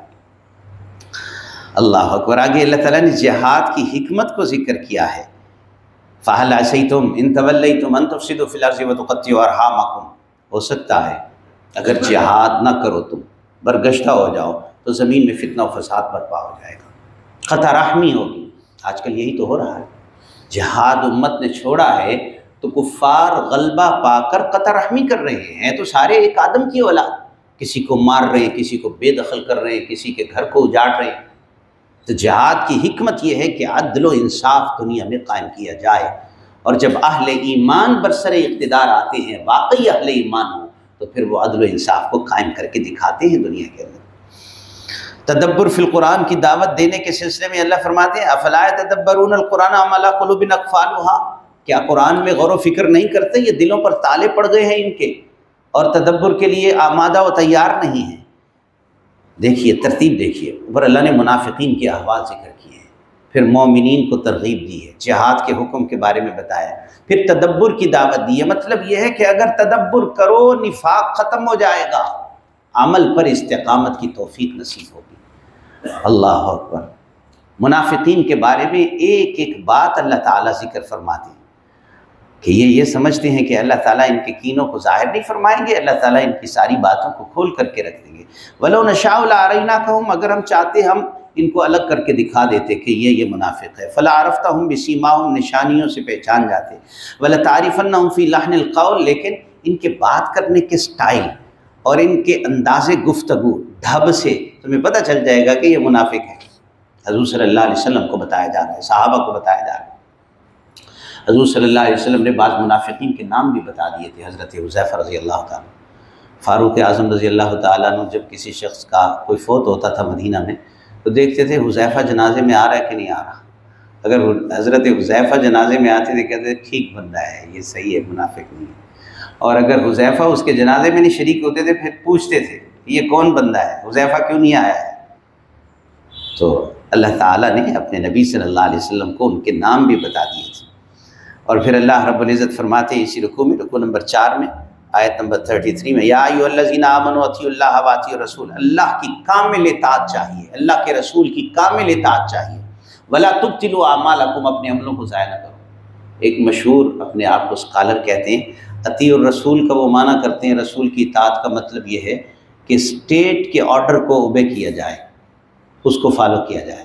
مطابق۔ اللہ اکبر۔ آگے اللہ تعالیٰ نے جہاد کی حکمت کو ذکر کیا ہے، فَهَلْ عَصَيْتُمْ إِن تَوَلَّيْتُمْ أَن تُفْسِدُوا فِي الْأَرْضِ وَتُقَطِّعُوا أَرْحَامَكُمْ، ہو سکتا ہے اگر جہاد نہ کرو تم، برگشتہ ہو جاؤ تو زمین میں فتنہ و فساد برپا ہو جائے گا، قطع رحمی ہوگی۔ آج کل یہی تو ہو رہا ہے، جہاد امت نے چھوڑا ہے تو کفار غلبہ پا کر قطع رحمی کر رہے ہیں، تو سارے ایک آدم کی اولاد، کسی کو مار رہے ہیں، کسی کو بے دخل کر رہے ہیں، کسی کے گھر کو اجاڑ رہے ہیں۔ تو جہاد کی حکمت یہ ہے کہ عدل و انصاف دنیا میں قائم کیا جائے، اور جب اہل ایمان برسر اقتدار آتے ہیں، واقعی اہل ایمان ہوں، تو پھر وہ عدل و انصاف کو قائم کر کے دکھاتے ہیں دنیا کے اندر۔ تدبر فی القرآن کی دعوت دینے کے سلسلے میں اللہ فرماتے ہیں افلا یتدبرون القرآن ام علی قلوب اقفالها، کیا قرآن میں غور و فکر نہیں کرتے؟ یہ دلوں پر تالے پڑ گئے ہیں ان کے، اور تدبر کے لیے آمادہ و تیار نہیں ہیں۔ دیکھیے ترتیب دیکھیے، اوپر اللہ نے منافقین کے احوال ذکر کیے ہیں، پھر مومنین کو ترغیب دی ہے، جہاد کے حکم کے بارے میں بتایا، پھر تدبر کی دعوت دی ہے۔ مطلب یہ ہے کہ اگر تدبر کرو نفاق ختم ہو جائے گا، عمل پر استقامت کی توفیق نصیب ہوگی۔ اللہ اکبر۔ منافقین کے بارے میں ایک ایک بات اللہ تعالیٰ ذکر فرماتے ہیں کہ یہ یہ سمجھتے ہیں کہ اللہ تعالیٰ ان کے کینوں کو ظاہر نہیں فرمائیں گے، اللہ تعالیٰ ان کی ساری باتوں کو کھول کر کے رکھ دیں گے۔ وَلَوْ نَشَاءُ لَأَرَيْنَاكَهُمْ، اگر ہم چاہتے ہم ان کو الگ کر کے دکھا دیتے کہ یہ یہ منافق ہے، فَلَا عَرَفْتَهُمْ بِسِيمَاهُمْ، نشانیوں سے پہچان جاتے، وَلَتَعْرِفَنَّهُمْ فِي لَحْنِ الْقَوْلِ، لیکن ان کے بات کرنے کے سٹائل اور ان کے انداز گفتگو ڈھب سے تمہیں پتہ چل جائے گا کہ یہ منافق ہے۔ حضور صلی اللہ علیہ وسلم کو بتایا جا رہا ہے، صحابہ کو بتایا جا رہا ہے۔ حضور صلی اللہ علیہ وسلم نے بعض منافقین کے نام بھی بتا دیے تھے۔ حضرت حذیفہ رضی اللہ تعالیٰ، فاروق اعظم رضی اللہ تعالیٰ عنہ، جب کسی شخص کا کوئی فوت ہوتا تھا مدینہ میں تو دیکھتے تھے حذیفہ جنازے میں آ رہا ہے کہ نہیں آ رہا۔ اگر حضرت حذیفہ جنازے میں آتے تھے کہتے تھے ٹھیک بندہ ہے، یہ صحیح ہے، منافق نہیں ہے۔ اور اگر حذیفہ اس کے جنازے میں نہیں شریک ہوتے تھے پھر پوچھتے تھے یہ کون بندہ ہے، حذیفہ کیوں نہیں آیا ہے؟ تو اللہ تعالیٰ نے اپنے نبی صلی اللہ علیہ وسلم کو ان کے نام بھی بتا دیے تھے۔ اور پھر اللہ رب العزت فرماتے ہیں اسی رکوع میں، رکوع نمبر چار میں، آیت نمبر تینتیس میں، یا ایھا الذین آمنوا اطیعوا اللہ واطیعوا الرسول، اللہ کی کامل اطاعت چاہیے، اللہ کے رسول کی کامل اطاعت چاہیے۔ ولا تبطلوا اعمالکم، اپنے عملوں کو ضائع نہ کرو۔ ایک مشہور اپنے آپ کو اسکالر کہتے ہیں اطیع الرسول کا وہ معنی کرتے ہیں، رسول کی اطاعت کا مطلب یہ ہے کہ اسٹیٹ کے آرڈر کو اوبے کیا جائے، اس کو فالو کیا جائے،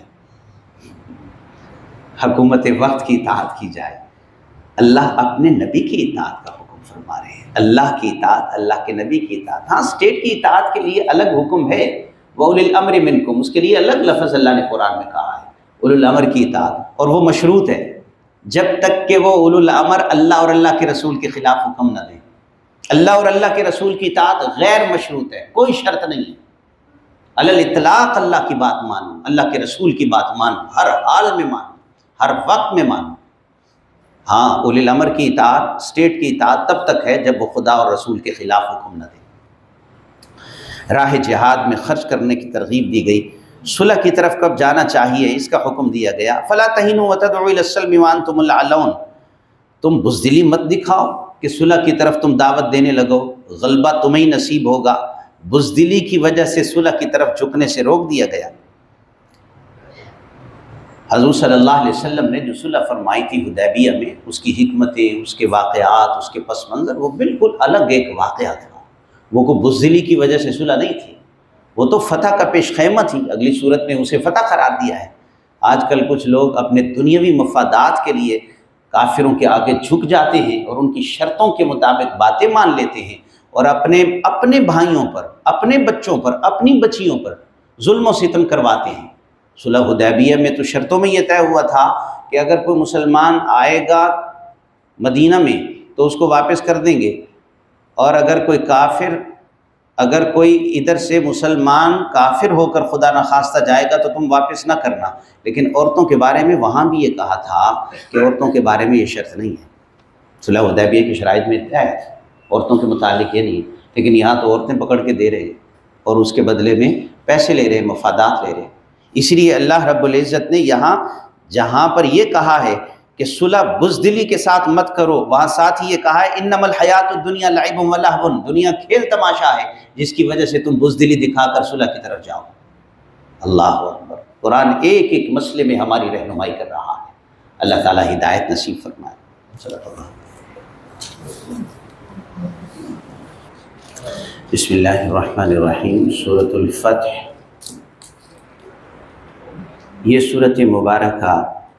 حکومت وقت کی اطاعت کی جائے، اللہ اپنے نبی کی اطاعت کا حکم فرما رہے ہیں۔ اللہ کی اطاعت، اللہ کے نبی کی اطاعت۔ ہاں اسٹیٹ کی اطاعت کے لیے الگ حکم ہے، وَأُولِي الْأَمْرِ مِنْكُمْ، اس کے لیے الگ لفظ اللہ نے قرآن میں کہا ہے، اولو الامر کی اطاعت، اور وہ مشروط ہے جب تک کہ وہ اولو الامر اللہ اور اللہ کے رسول کے خلاف حکم نہ دیں۔ اللہ اور اللہ کے رسول کی اطاعت غیر مشروط ہے، کوئی شرط نہیں ہے، علی الاطلاق اللہ کی بات مانو، اللہ کے رسول کی بات مانو، ہر حال میں مانو، ہر وقت میں مانو۔ ہاں اولی الامر کی اطاعت، اسٹیٹ کی اطاعت تب تک ہے جب وہ خدا اور رسول کے خلاف حکم نہ دیں۔ راہ جہاد میں خرچ کرنے کی ترغیب دی گئی، صلح کی طرف کب جانا چاہیے اس کا حکم دیا گیا۔ فلا تہینوا وتدعوا الی السلم وانتم الاعلون، تم بزدلی مت دکھاؤ کہ صلح کی طرف تم دعوت دینے لگو، غلبہ تمہیں ہی نصیب ہوگا۔ بزدلی کی وجہ سے صلح کی طرف جھکنے سے روک دیا گیا۔ حضور صلی اللہ علیہ وسلم نے جو صلح فرمائی تھی حدیبیہ میں، اس کی حکمتیں، اس کے واقعات، اس کے پس منظر، وہ بالکل الگ ایک واقعہ تھا۔ وہ کو بزدلی کی وجہ سے صلح نہیں تھی، وہ تو فتح کا پیش خیمہ تھی، اگلی صورت میں اسے فتح قرار دیا ہے۔ آج کل کچھ لوگ اپنے دنیاوی مفادات کے لیے کافروں کے آگے جھک جاتے ہیں اور ان کی شرطوں کے مطابق باتیں مان لیتے ہیں، اور اپنے اپنے بھائیوں پر، اپنے بچوں پر، اپنی بچیوں پر ظلم و ستم کرواتے ہیں۔ صلح حدیبیہ میں تو شرطوں میں یہ طے ہوا تھا کہ اگر کوئی مسلمان آئے گا مدینہ میں تو اس کو واپس کر دیں گے، اور اگر کوئی کافر اگر کوئی ادھر سے مسلمان کافر ہو کر خدا نخواستہ جائے گا تو تم واپس نہ کرنا۔ لیکن عورتوں کے بارے میں وہاں بھی یہ کہا تھا کہ عورتوں کے بارے میں یہ شرط نہیں ہے، صلح حدیبیہ کی شرائط میں طے ہے، عورتوں کے متعلق یہ نہیں ہے، لیکن یہاں تو عورتیں پکڑ کے دے رہے ہیں اور اس کے بدلے میں پیسے لے رہے ہیں، مفادات لے رہے ہیں۔ اس لیے اللہ رب العزت نے یہاں جہاں پر یہ کہا ہے کہ صلح بزدلی کے ساتھ مت کرو، وہاں ساتھ ہی یہ کہا ہے انما الحیات الدنیا لعب و لہو، دنیا کھیل تماشا ہے جس کی وجہ سے تم بزدلی دکھا کر صلح کی طرف جاؤ۔ اللہ اکبر، قرآن ایک ایک مسئلے میں ہماری رہنمائی کر رہا ہے۔ اللہ تعالیٰ ہدایت نصیب فرمائے۔ صدق اللہ۔ بسم اللہ الرحمن الرحیم۔ سورۃ الفتح، یہ سورۃ مبارکہ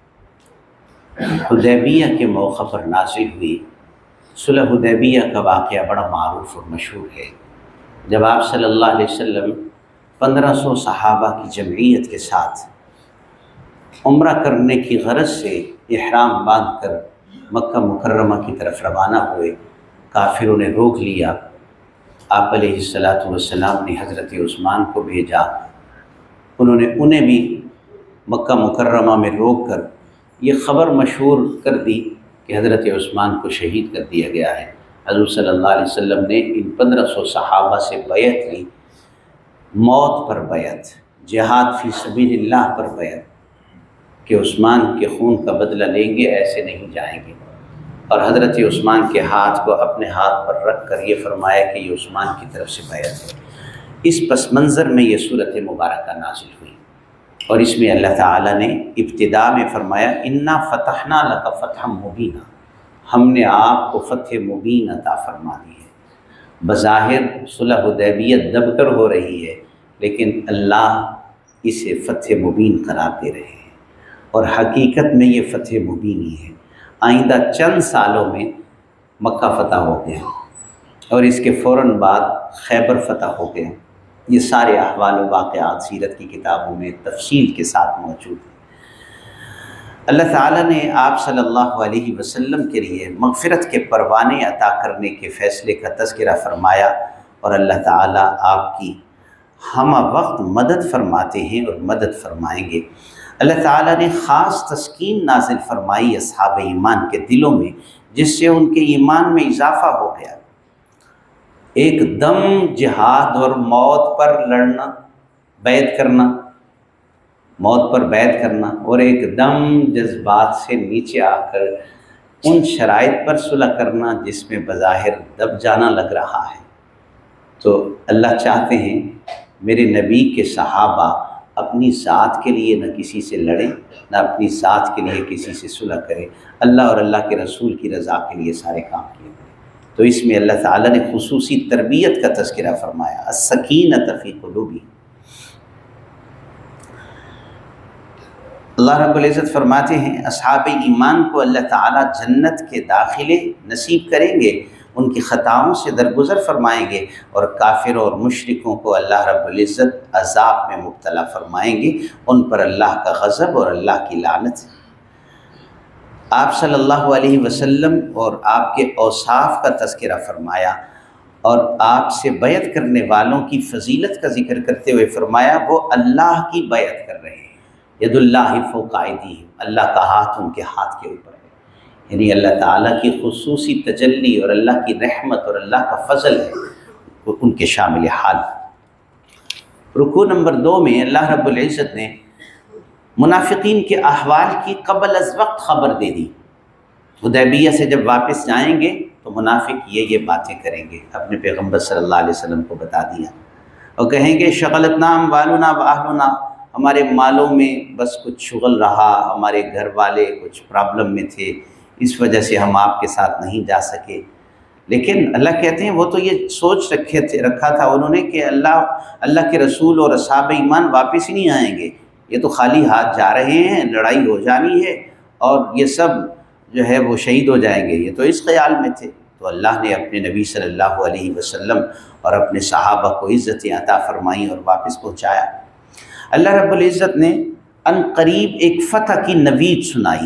حدیبیہ کے موقع پر نازل ہوئی۔ صلح حدیبیہ کا واقعہ بڑا معروف اور مشہور ہے۔ جب آپ صلی اللہ علیہ وسلم پندرہ سو صحابہ کی جمعیت کے ساتھ عمرہ کرنے کی غرض سے احرام باندھ کر مکہ مکرمہ کی طرف روانہ ہوئے، کافروں نے روک لیا۔ آپ علیہ الصلاۃ والسلام نے حضرت عثمان کو بھیجا، انہوں نے انہیں بھی مکہ مکرمہ میں روک کر یہ خبر مشہور کر دی کہ حضرت عثمان کو شہید کر دیا گیا ہے۔ حضور صلی اللہ علیہ وسلم نے ان پندرہ سو صحابہ سے بیعت لی، موت پر بیعت، جہاد فی سبیل اللہ پر بیعت کہ عثمان کے خون کا بدلہ لیں گے، ایسے نہیں جائیں گے۔ اور حضرت عثمان کے ہاتھ کو اپنے ہاتھ پر رکھ کر یہ فرمایا کہ یہ عثمان کی طرف سے بیعت ہے۔ اس پس منظر میں یہ صورت مبارکہ نازل ہوئی، اور اس میں اللہ تعالیٰ نے ابتدا میں فرمایا انا فتحنا لک فتحا مبینا، ہم نے آپ کو فتح مبین عطا فرما دی ہے۔ بظاہر صلح حدیبیہ دب کر ہو رہی ہے، لیکن اللہ اسے فتح مبین قرار دے رہے ہیں، اور حقیقت میں یہ فتح مبین ہی ہے۔ آئندہ چند سالوں میں مکہ فتح ہو گیا، اور اس کے فوراً بعد خیبر فتح ہو گیا۔ یہ سارے احوال و واقعات سیرت کی کتابوں میں تفصیل کے ساتھ موجود ہیں۔ اللہ تعالیٰ نے آپ صلی اللہ علیہ وسلم کے لیے مغفرت کے پروانے عطا کرنے کے فیصلے کا تذکرہ فرمایا، اور اللہ تعالیٰ آپ کی ہمہ وقت مدد فرماتے ہیں اور مدد فرمائیں گے۔ اللہ تعالیٰ نے خاص تسکین نازل فرمائی اصحاب ایمان کے دلوں میں، جس سے ان کے ایمان میں اضافہ ہو گیا۔ ایک دم جہاد اور موت پر لڑنا، بیعت کرنا، موت پر بیعت کرنا، اور ایک دم جذبات سے نیچے آ کر ان شرائط پر صلح کرنا جس میں بظاہر دب جانا لگ رہا ہے۔ تو اللہ چاہتے ہیں میرے نبی کے صحابہ اپنی ذات کے لیے نہ کسی سے لڑیں، نہ اپنی ذات کے لیے کسی سے صلح کریں، اللہ اور اللہ کے رسول کی رضا کے لیے سارے کام کیے گئے۔ تو اس میں اللہ تعالیٰ نے خصوصی تربیت کا تذکرہ فرمایا، السکینۃ فی قلوبہم۔ اللہ رب العزت فرماتے ہیں اصحاب ایمان کو اللہ تعالیٰ جنت کے داخلے نصیب کریں گے، ان کی خطاؤں سے درگزر فرمائیں گے، اور کافروں اور مشرکوں کو اللہ رب العزت عذاب میں مبتلا فرمائیں گے، ان پر اللہ کا غضب اور اللہ کی لعنت ہے۔ آپ صلی اللہ علیہ وسلم اور آپ کے اوصاف کا تذکرہ فرمایا، اور آپ سے بیعت کرنے والوں کی فضیلت کا ذکر کرتے ہوئے فرمایا وہ اللہ کی بیعت کر رہے ہیں، ید اللہ فوق ایدیہم، اللہ کا ہاتھ ان کے ہاتھ کے اوپر ہے، یعنی اللہ تعالیٰ کی خصوصی تجلی اور اللہ کی رحمت اور اللہ کا فضل ہے وہ ان کے شامل حال۔ رکوع نمبر دو میں اللہ رب العزت نے منافقین کے احوال کی قبل از وقت خبر دے دی۔ حدیبیہ سے جب واپس جائیں گے تو منافق یہ یہ باتیں کریں گے، اپنے پیغمبر صلی اللہ علیہ وسلم کو بتا دیا، اور کہیں گے شغلتنا اموالنا و اہلنا، ہمارے مالوں میں بس کچھ شغل رہا، ہمارے گھر والے کچھ پرابلم میں تھے، اس وجہ سے ہم آپ کے ساتھ نہیں جا سکے۔ لیکن اللہ کہتے ہیں وہ تو یہ سوچ رکھے تھے رکھا تھا انہوں نے کہ اللہ اللہ کے رسول اور اصحاب ایمان واپس ہی نہیں آئیں گے، یہ تو خالی ہاتھ جا رہے ہیں، لڑائی ہو جانی ہے اور یہ سب جو ہے وہ شہید ہو جائیں گے، یہ تو اس خیال میں تھے۔ تو اللہ نے اپنے نبی صلی اللہ علیہ وسلم اور اپنے صحابہ کو عزتیں عطا فرمائیں اور واپس پہنچایا۔ اللہ رب العزت نے ان قریب ایک فتح کی نوید سنائی،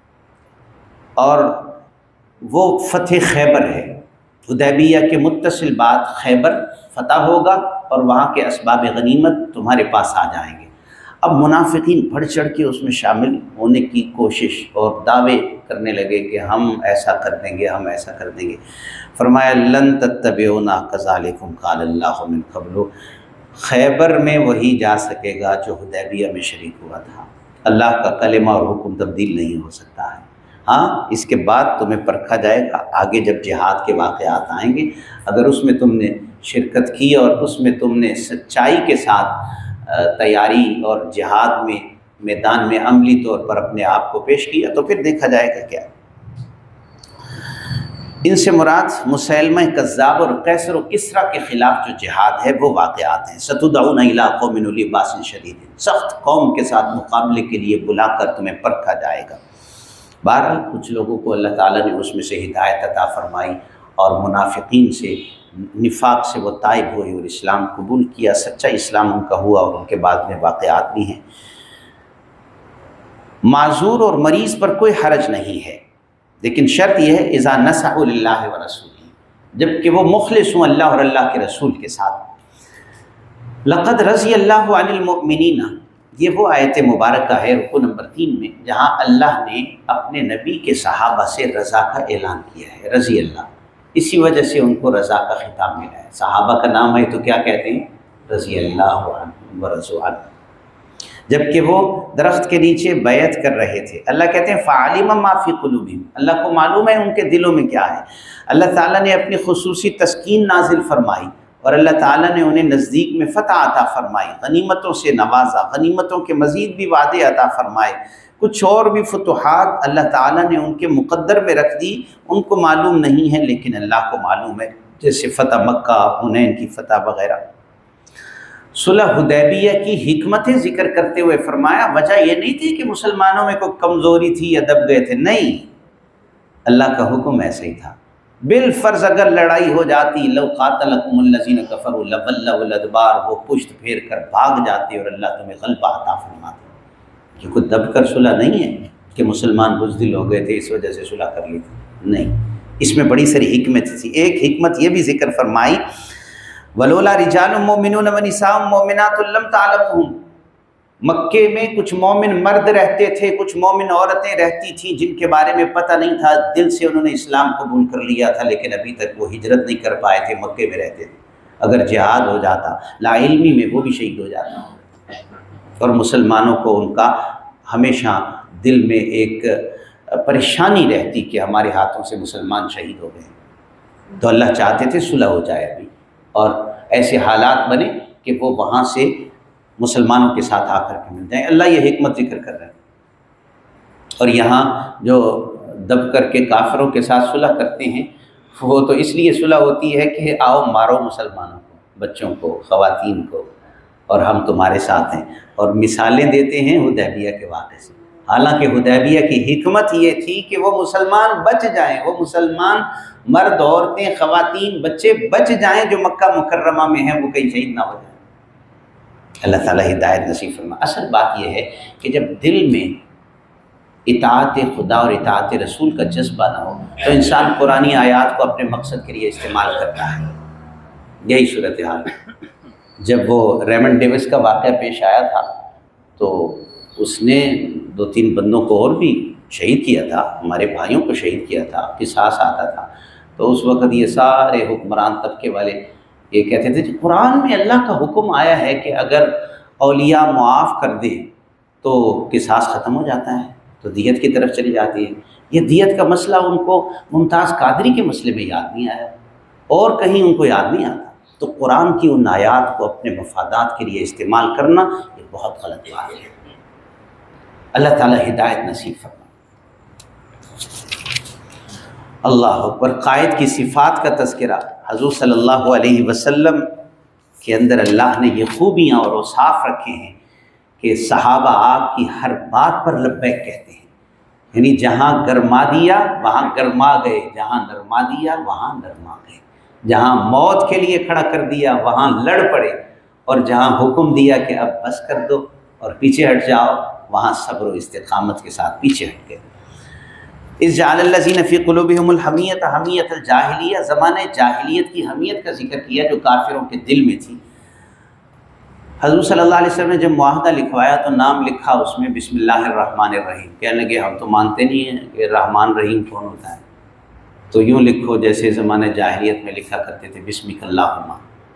اور وہ فتح خیبر ہے۔ حدیبیہ کے متصل بعد خیبر فتح ہوگا اور وہاں کے اسباب غنیمت تمہارے پاس آ جائیں گے۔ اب منافقین بڑھ چڑھ کے اس میں شامل ہونے کی کوشش اور دعوے کرنے لگے کہ ہم ایسا کر دیں گے، ہم ایسا کر دیں گے۔ فرمایا لن تتبعونا کذالکم قال اللہ من قبل، خیبر میں وہی جا سکے گا جو حدیبیہ میں شریک ہوا تھا۔ اللہ کا کلمہ اور حکم تبدیل نہیں ہو سکتا ہے، ہاں اس کے بعد تمہیں پرکھا جائے گا، آگے جب جہاد کے واقعات آئیں گے، اگر اس میں تم نے شرکت کی اور اس میں تم نے سچائی کے ساتھ تیاری اور جہاد میں میدان میں عملی طور پر اپنے آپ کو پیش کیا تو پھر دیکھا جائے گا کیا۔ ان سے مراد مسیلمہ کذاب اور قیصر و کسریٰ کے خلاف جو جہاد ہے وہ واقعات ہیں۔ ستدعون الی قوم اولی باس شدید، سخت قوم کے ساتھ مقابلے کے لیے بلا کر تمہیں پرکھا جائے گا۔ بہرحال کچھ لوگوں کو اللہ تعالیٰ نے اس میں سے ہدایت عطا فرمائی، اور منافقین سے نفاق سے وہ تائب ہوئے اور اسلام قبول کیا، سچا اسلام ان کا ہوا، اور ان کے بعد میں واقعات بھی ہیں۔ معذور اور مریض پر کوئی حرج نہیں ہے، لیکن شرط یہ ہے اذا نصحوا للہ ورسولہ، جب کہ وہ مخلص ہوں اللہ اور اللہ کے رسول کے ساتھ۔ لقد رضی اللہ عن المؤمنین، یہ وہ آیت مبارکہ ہے رکوع نمبر تین میں جہاں اللہ نے اپنے نبی کے صحابہ سے رضا کا اعلان کیا ہے، رضی اللہ، اسی وجہ سے ان کو رضا کا خطاب ملا ہے۔ صحابہ کا نام ہے تو کیا کہتے ہیں؟ رضی اللہ عنہ ورضوا عنہ، جبکہ وہ درخت کے نیچے بیعت کر رہے تھے۔ اللہ کہتے ہیں فعلم ما فی قلوبہم، اللہ کو معلوم ہے ان کے دلوں میں کیا ہے۔ اللہ تعالیٰ نے اپنی خصوصی تسکین نازل فرمائی، اور اللہ تعالیٰ نے انہیں نزدیک میں فتح عطا فرمائی، غنیمتوں سے نوازا، غنیمتوں کے مزید بھی وعدے عطا فرمائے، کچھ اور بھی فتوحات اللہ تعالیٰ نے ان کے مقدر میں رکھ دی، ان کو معلوم نہیں ہے لیکن اللہ کو معلوم ہے، جیسے فتح مکہ، حنین کی فتح وغیرہ۔ صلح حدیبیہ کی حکمتیں ذکر کرتے ہوئے فرمایا وجہ یہ نہیں تھی کہ مسلمانوں میں کوئی کمزوری تھی یا دب گئے تھے، نہیں، اللہ کا حکم ایسا ہی تھا۔ بالفرض اگر لڑائی ہو جاتی، لو قاتلکم الذین کفروا لولوا الادبار، وہ پشت پھیر کر بھاگ جاتے اور اللہ تمہیں غلبہ عطا فرماتا۔ یہ کوئی دب کر صلح نہیں ہے کہ مسلمان بزدل ہو گئے تھے اس وجہ سے صلح کر لی تھی، نہیں، اس میں بڑی ساری حکمت تھی۔ ایک حکمت یہ بھی ذکر فرمائی ولولا رجال مؤمنون ونساء مؤمنات لم تعلموہم، مکے میں کچھ مومن مرد رہتے تھے، کچھ مومن عورتیں رہتی تھیں جن کے بارے میں پتہ نہیں تھا، دل سے انہوں نے اسلام قبول کر لیا تھا لیکن ابھی تک وہ ہجرت نہیں کر پائے تھے، مکے میں رہتے تھے۔ اگر جہاد ہو جاتا لا علمی میں وہ بھی شہید ہو جاتا، اور مسلمانوں کو ان کا ہمیشہ دل میں ایک پریشانی رہتی کہ ہمارے ہاتھوں سے مسلمان شہید ہو گئے۔ تو اللہ چاہتے تھے صلح ہو جائے ابھی، اور ایسے حالات بنے کہ وہ وہاں سے مسلمانوں کے ساتھ آ کر کے مل جائیں۔ اللہ یہ حکمت ذکر کر رہے ہیں۔ اور یہاں جو دب کر کے کافروں کے ساتھ صلح کرتے ہیں وہ تو اس لیے صلح ہوتی ہے کہ آؤ مارو مسلمانوں کو، بچوں کو، خواتین کو، اور ہم تمہارے ساتھ ہیں، اور مثالیں دیتے ہیں حدیبیہ کے واقعے سے۔ حالانکہ حدیبیہ کی حکمت یہ تھی کہ وہ مسلمان بچ جائیں، وہ مسلمان مرد، عورتیں، خواتین، بچے بچ جائیں جو مکہ مکرمہ میں ہیں، وہ کہیں شہید نہ ہو جائیں۔ اللہ تعالیٰ ہدایت نصیب فرمائے۔ اصل بات یہ ہے کہ جب دل میں اطاعت خدا اور اطاعت رسول کا جذبہ نہ ہو تو انسان قرآنی آیات کو اپنے مقصد کے لیے استعمال کرتا ہے۔ یہی صورتحال ہے۔ جب وہ ریمنڈ ڈیوس کا واقعہ پیش آیا تھا تو اس نے دو تین بندوں کو اور بھی شہید کیا تھا، ہمارے بھائیوں کو شہید کیا تھا، قصاص آتا تھا۔ تو اس وقت یہ سارے حکمران طبقے والے یہ کہتے تھے کہ قرآن میں اللہ کا حکم آیا ہے کہ اگر اولیاء معاف کر دیں تو قصاص ختم ہو جاتا ہے، تو دیت کی طرف چلی جاتی ہے۔ یہ دیت کا مسئلہ ان کو ممتاز قادری کے مسئلے میں یاد نہیں آیا اور کہیں ان کو یاد نہیں آتا۔ تو قرآن کی ان آیات کو اپنے مفادات کے لیے استعمال کرنا یہ بہت غلط بات ہے۔ اللہ تعالیٰ ہدایت نصیب فرمائے۔ اللہ اکبر۔ قائد کی صفات کا تذکرہ، حضور صلی اللہ علیہ وسلم کے اندر اللہ نے یہ خوبیاں اور اوصاف رکھے ہیں کہ صحابہ آپ کی ہر بات پر لبیک کہتے ہیں، یعنی جہاں گرما دیا وہاں گرما گئے، جہاں نرما دیا وہاں نرما گئے، جہاں موت کے لیے کھڑا کر دیا وہاں لڑ پڑے، اور جہاں حکم دیا کہ اب بس کر دو اور پیچھے ہٹ جاؤ وہاں صبر و استقامت کے ساتھ پیچھے ہٹ گئے۔ اذ جعل الذین فی قلوبہم الحمیۃ حمیۃ الجاہلیہ، زمانہ جاہلیت کی حمیت کا ذکر کیا جو کافروں کے دل میں تھی۔ حضور صلی اللہ علیہ وسلم نے جب معاہدہ لکھوایا تو نام لکھا اس میں بسم اللہ الرحمن الرحیم۔ کہنے لگے ہم تو مانتے نہیں ہیں کہ رحمان رحیم کون ہوتا ہے، تو یوں لکھو جیسے زمانہ جاہلیت میں لکھا کرتے تھے بسمک اللہم۔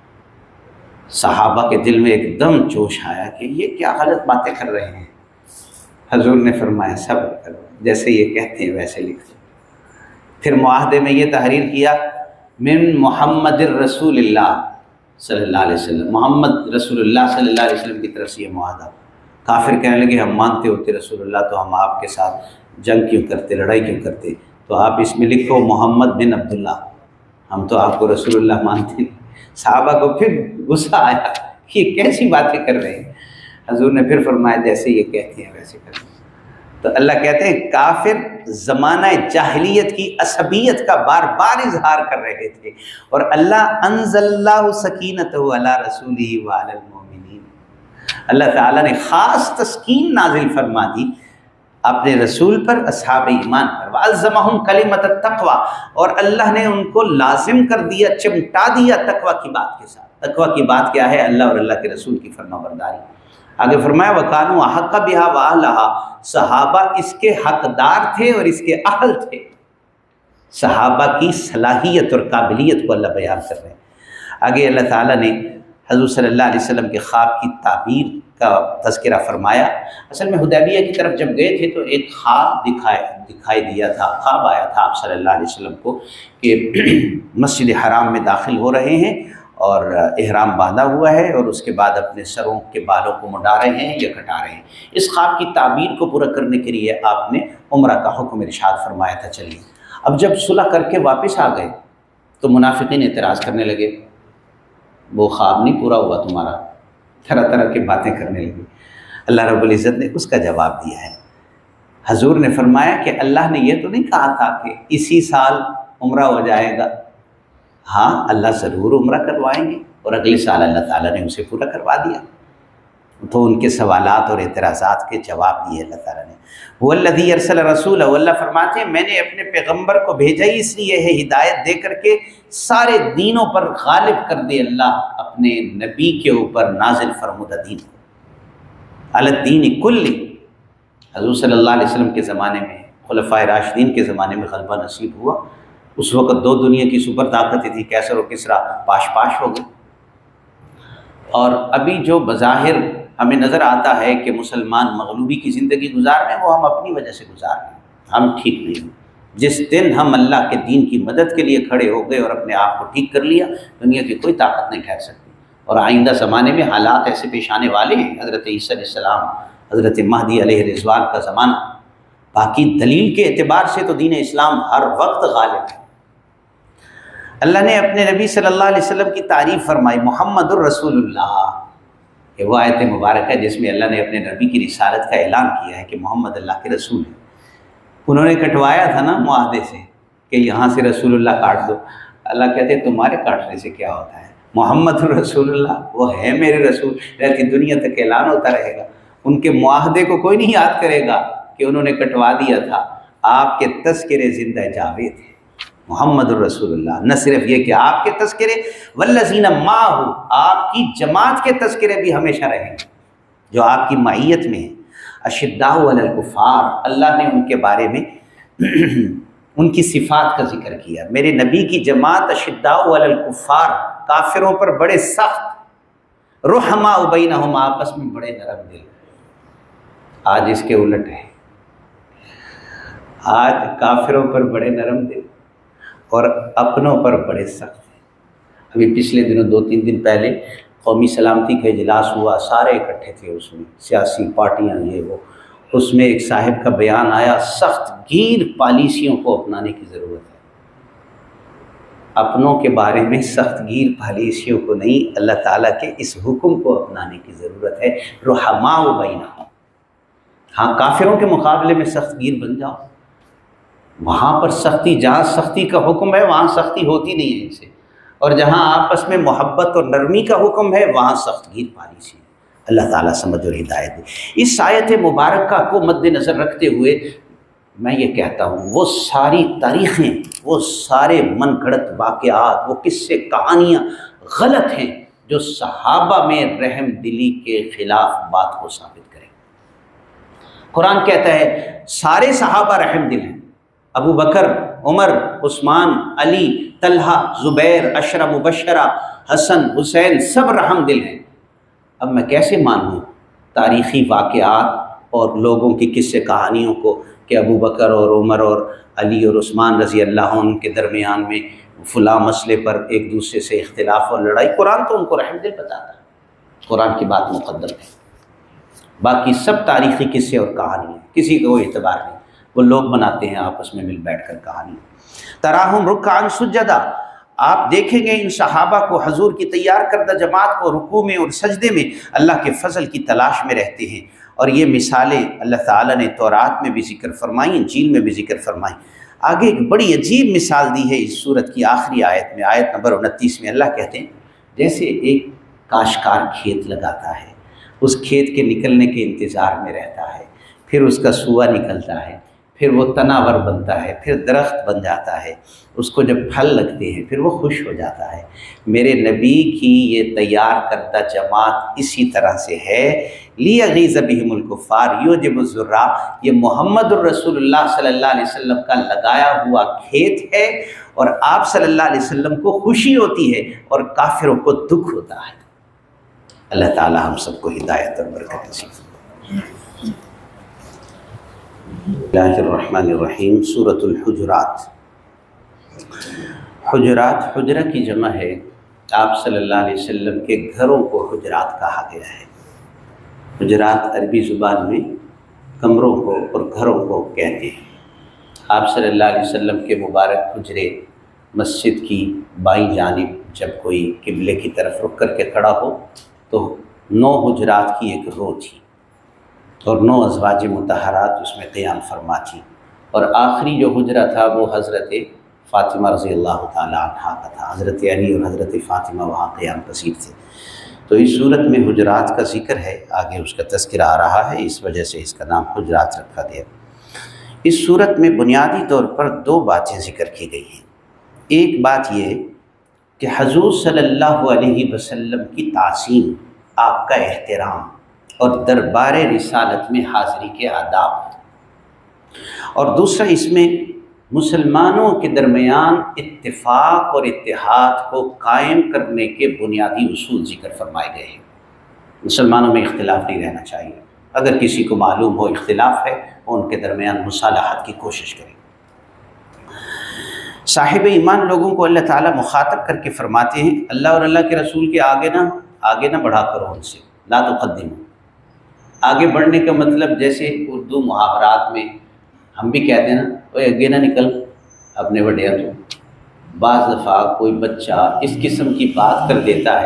صحابہ کے دل میں ایک دم جوش آیا کہ یہ کیا غلط باتیں کر رہے ہیں۔ حضور نے فرمایا صبر کرو، جیسے یہ کہتے ہیں ویسے لکھ دو۔ پھر معاہدے میں یہ تحریر کیا من محمد الرسول اللہ صلی اللہ علیہ وسلم، محمد رسول اللہ صلی اللہ علیہ وسلم کی طرف سے یہ معاہدہ۔ کافر کہنے لگے ہم مانتے ہوتے رسول اللہ تو ہم آپ کے ساتھ جنگ کیوں کرتے، لڑائی کیوں کرتے، تو آپ اس میں لکھو محمد بن عبداللہ، ہم تو آپ کو رسول اللہ مانتے نہیں۔ صحابہ کو پھر غصہ آیا کہ یہ کیسی باتیں کر رہے ہیں۔ حضور نے پھر فرمایا جیسے یہ کہتے ہیں ویسے کریں۔ تو اللہ کہتے ہیں کافر زمانہ جاہلیت کی عصبیت کا بار بار اظہار کر رہے تھے، اور اللہ انزل اللہ سکینتہ علی رسولہ وعلی المؤمنین، اللہ تعالیٰ نے خاص تسکین نازل فرما دی اپنے رسول پر، اصحاب ایمان پر، وَأَلْزَمَهُمْ كَلِمَةَ التَّقْوَى، اور اللہ نے ان کو لازم کر دیا، چمٹا دیا تقوی کی بات کے ساتھ۔ تقوی کی بات کیا ہے؟ اللہ اور اللہ کے رسول کی فرما برداری۔ آگے فرمایا وَكَانُوا أَحَقَّ بِهَا وَأَهْلَهَا، صحابہ اس کے حقدار تھے اور اس کے اہل تھے۔ صحابہ کی صلاحیت اور قابلیت کو اللہ بیان کر رہے ہیں۔ آگے اللہ تعالیٰ نے حضور صلی اللہ علیہ وسلم کے خواب کی تعبیر کا تذکرہ فرمایا۔ اصل میں حدیبیہ کی طرف جب گئے تھے تو ایک خواب دکھائے دکھائی دیا تھا، خواب آیا تھا آپ صلی اللہ علیہ وسلم کو کہ مسجد حرام میں داخل ہو رہے ہیں اور احرام باندھا ہوا ہے، اور اس کے بعد اپنے سروں کے بالوں کو مڈا رہے ہیں یا کٹا رہے ہیں۔ اس خواب کی تعبیر کو پورا کرنے کے لیے آپ نے عمرہ کا حکم ارشاد فرمایا تھا۔ چلیے اب جب صلح کر کے واپس آ گئے تو منافقین اعتراض کرنے لگے وہ خواب نہیں پورا ہوا تمہارا، طرح طرح کی باتیں کرنے لگے۔ اللہ رب العزت نے اس کا جواب دیا ہے۔ حضور نے فرمایا کہ اللہ نے یہ تو نہیں کہا تھا کہ اسی سال عمرہ ہو جائے گا، ہاں اللہ ضرور عمرہ کروائیں گے، اور اگلے سال اللہ تعالیٰ نے اسے پورا کروا دیا۔ تو ان کے سوالات اور اعتراضات کے جواب دیے اللہ تعالیٰ نے۔ وہ الذی ارسل رسولہ، اللہ فرماتے ہیں میں نے اپنے پیغمبر کو بھیجا ہی اس لیے ہے ہدایت دے کر کے سارے دینوں پر غالب کر دے اللہ اپنے نبی کے اوپر نازل فرمودہ دین کو، علی الدین کلی۔ حضور صلی اللہ علیہ وسلم کے زمانے میں، خلفائے راشدین کے زمانے میں غلبہ نصیب ہوا۔ اس وقت دو دنیا کی سپر طاقتیں تھیں، کیسر و کسریٰ پاش پاش ہو گئے، اور ابھی جو بظاہر ہمیں نظر آتا ہے کہ مسلمان مغلوبی کی زندگی گزار رہے ہیں وہ ہم اپنی وجہ سے گزار رہے ہیں، ہم ٹھیک نہیں ہیں۔ جس دن ہم اللہ کے دین کی مدد کے لیے کھڑے ہو گئے اور اپنے آپ کو ٹھیک کر لیا، دنیا کی کوئی طاقت نہیں ٹھہر سکتی۔ اور آئندہ زمانے میں حالات ایسے پیش آنے والے ہیں، حضرت عیسیٰ علیہ السلام، حضرت مہدی علیہ رضوان کا زمانہ۔ باقی دلیل کے اعتبار سے تو دین اسلام ہر وقت غالب ہے۔ اللہ نے اپنے نبی صلی اللہ علیہ وسلم کی تعریف فرمائی، محمد الرسول اللہ، کہ وہ آیت مبارکہ ہے جس میں اللہ نے اپنے نبی کی رسالت کا اعلان کیا ہے کہ محمد اللہ کے رسول ہیں۔ انہوں نے کٹوایا تھا نا معاہدے سے کہ یہاں سے رسول اللہ کاٹ دو، اللہ کہتے ہیں تمہارے کاٹنے سے کیا ہوتا ہے، محمد رسول اللہ وہ ہے میرے رسول، رہتی دنیا تک اعلان ہوتا رہے گا۔ ان کے معاہدے کو کوئی نہیں یاد کرے گا کہ انہوں نے کٹوا دیا تھا۔ آپ کے تذکرے زندہ جاوید ہیں محمد الرسول اللہ، نہ صرف یہ کہ آپ کے تذکرے والذین معہ، آپ کی جماعت کے تذکرے بھی ہمیشہ رہیں گے جو آپ کی معیت میں ہیں۔ اشداء علی الکفار، اللہ نے ان کے بارے میں ان کی صفات کا ذکر کیا، میرے نبی کی جماعت اشداء علی الکفار، کافروں پر بڑے سخت، رحماء بینہم، آپس میں بڑے نرم دل۔ آج اس کے الٹ ہے، آج کافروں پر بڑے نرم دل اور اپنوں پر بڑے سخت ہیں۔ ابھی پچھلے دنوں دو تین دن پہلے قومی سلامتی کا اجلاس ہوا، سارے اکٹھے تھے اس میں، سیاسی پارٹیاں یہ وہ، اس میں ایک صاحب کا بیان آیا، سخت گیر پالیسیوں کو اپنانے کی ضرورت ہے۔ اپنوں کے بارے میں سخت گیر پالیسیوں کو نہیں، اللہ تعالیٰ کے اس حکم کو اپنانے کی ضرورت ہے، رحماء بینہم۔ ہاں کافروں کے مقابلے میں سخت گیر بن جاؤ، وہاں پر سختی، جہاں سختی کا حکم ہے وہاں سختی ہوتی نہیں ہے ان سے، اور جہاں آپس میں محبت اور نرمی کا حکم ہے وہاں سخت گیر پالیسی ہے۔ اللہ تعالیٰ سمجھ اور ہدایت دے۔ اس آیت مبارکہ کو مد نظر رکھتے ہوئے میں یہ کہتا ہوں، وہ ساری تاریخیں، وہ سارے من گھڑت واقعات، وہ قصے کہانیاں غلط ہیں جو صحابہ میں رحم دلی کے خلاف بات کو ثابت کریں۔ قرآن کہتا ہے سارے صحابہ رحم دل ہیں، ابو بکر، عمر، عثمان، علی، طلحہ، زبیر، عشرہ مبشرہ، حسن، حسین، سب رحم دل ہیں۔ اب میں کیسے مانوں تاریخی واقعات اور لوگوں کی قصے کہانیوں کو کہ ابو بکر اور عمر اور علی اور عثمان رضی اللہ عنہ کے درمیان میں فلاں مسئلے پر ایک دوسرے سے اختلاف اور لڑائی؟ قرآن تو ان کو رحم دل بتاتا ہے، قرآن کی بات مقدم ہے، باقی سب تاریخی قصے اور کہانی ہیں، کسی کا کوئی اعتبار نہیں، وہ لوگ بناتے ہیں آپس میں مل بیٹھ کر کہانی۔ تراہم رکعا سجدا، آپ دیکھیں گے ان صحابہ کو، حضور کی تیار کردہ جماعت کو رکوع میں اور سجدے میں اللہ کے فضل کی تلاش میں رہتے ہیں، اور یہ مثالیں اللہ تعالیٰ نے تورات میں بھی ذکر فرمائیں، انجیل میں بھی ذکر فرمائیں۔ آگے ایک بڑی عجیب مثال دی ہے اس سورت کی آخری آیت میں، آیت نمبر انتیس میں اللہ کہتے ہیں جیسے ایک کاشتکار کھیت لگاتا ہے، اس کھیت کے نکلنے کے انتظار میں رہتا ہے، پھر اس کا سوا نکلتا ہے، پھر وہ تناور بنتا ہے، پھر درخت بن جاتا ہے، اس کو جب پھل لگتے ہیں پھر وہ خوش ہو جاتا ہے۔ میرے نبی کی یہ تیار کردہ جماعت اسی طرح سے ہے، لیغیظ بہم الکفار یعجب الزراع، یہ محمد الرسول اللہ صلی اللہ علیہ وسلم کا لگایا ہوا کھیت ہے، اور آپ صلی اللہ علیہ وسلم کو خوشی ہوتی ہے اور کافروں کو دکھ ہوتا ہے۔ اللہ تعالی ہم سب کو ہدایت اور برکت نصیب فرمائے۔ بسم اللہ الرحمن الرحیم۔ سورۃ الحجرات۔ حجرات، حجرہ کی جمع ہے، آپ صلی اللہ علیہ وسلم کے گھروں کو حجرات کہا گیا ہے۔ حجرات عربی زبان میں کمروں کو اور گھروں کو کہتے ہیں۔ آپ صلی اللہ علیہ وسلم کے مبارک حجرے مسجد کی بائیں جانب جب کوئی قبلے کی طرف رک کر کے کھڑا ہو تو نو حجرات کی ایک رو تھی، اور نو ازواج مطہرات اس میں قیام فرما تھی، اور آخری جو حجرہ تھا وہ حضرت فاطمہ رضی اللہ تعالی عنہا کا تھا، حضرت علی اور حضرت فاطمہ وہاں قیام پذیر تھے۔ تو اس صورت میں حجرات کا ذکر ہے، آگے اس کا تذکرہ آ رہا ہے، اس وجہ سے اس کا نام حجرات رکھا گیا۔ اس صورت میں بنیادی طور پر دو باتیں ذکر کی گئی ہیں۔ ایک بات یہ کہ حضور صلی اللہ علیہ وسلم کی تعظیم، آپ کا احترام اور دربار رسالت میں حاضری کے آداب، اور دوسرا اس میں مسلمانوں کے درمیان اتفاق اور اتحاد کو قائم کرنے کے بنیادی اصول ذکر فرمائے گئے ہیں۔ مسلمانوں میں اختلاف نہیں رہنا چاہیے، اگر کسی کو معلوم ہو اختلاف ہے وہ ان کے درمیان مصالحت کی کوشش کرے۔ صاحب ایمان لوگوں کو اللہ تعالیٰ مخاطب کر کے فرماتے ہیں اللہ اور اللہ کے رسول کے آگے نہ آگے نہ بڑھا کرو ان سے، لا تقدموا۔ آگے بڑھنے کا مطلب جیسے اردو محاورات میں ہم بھی کہتے ہیں نا، اوے اگے نہ نکل اپنے وڈیا تو۔ بعض دفعہ کوئی بچہ اس قسم کی بات کر دیتا ہے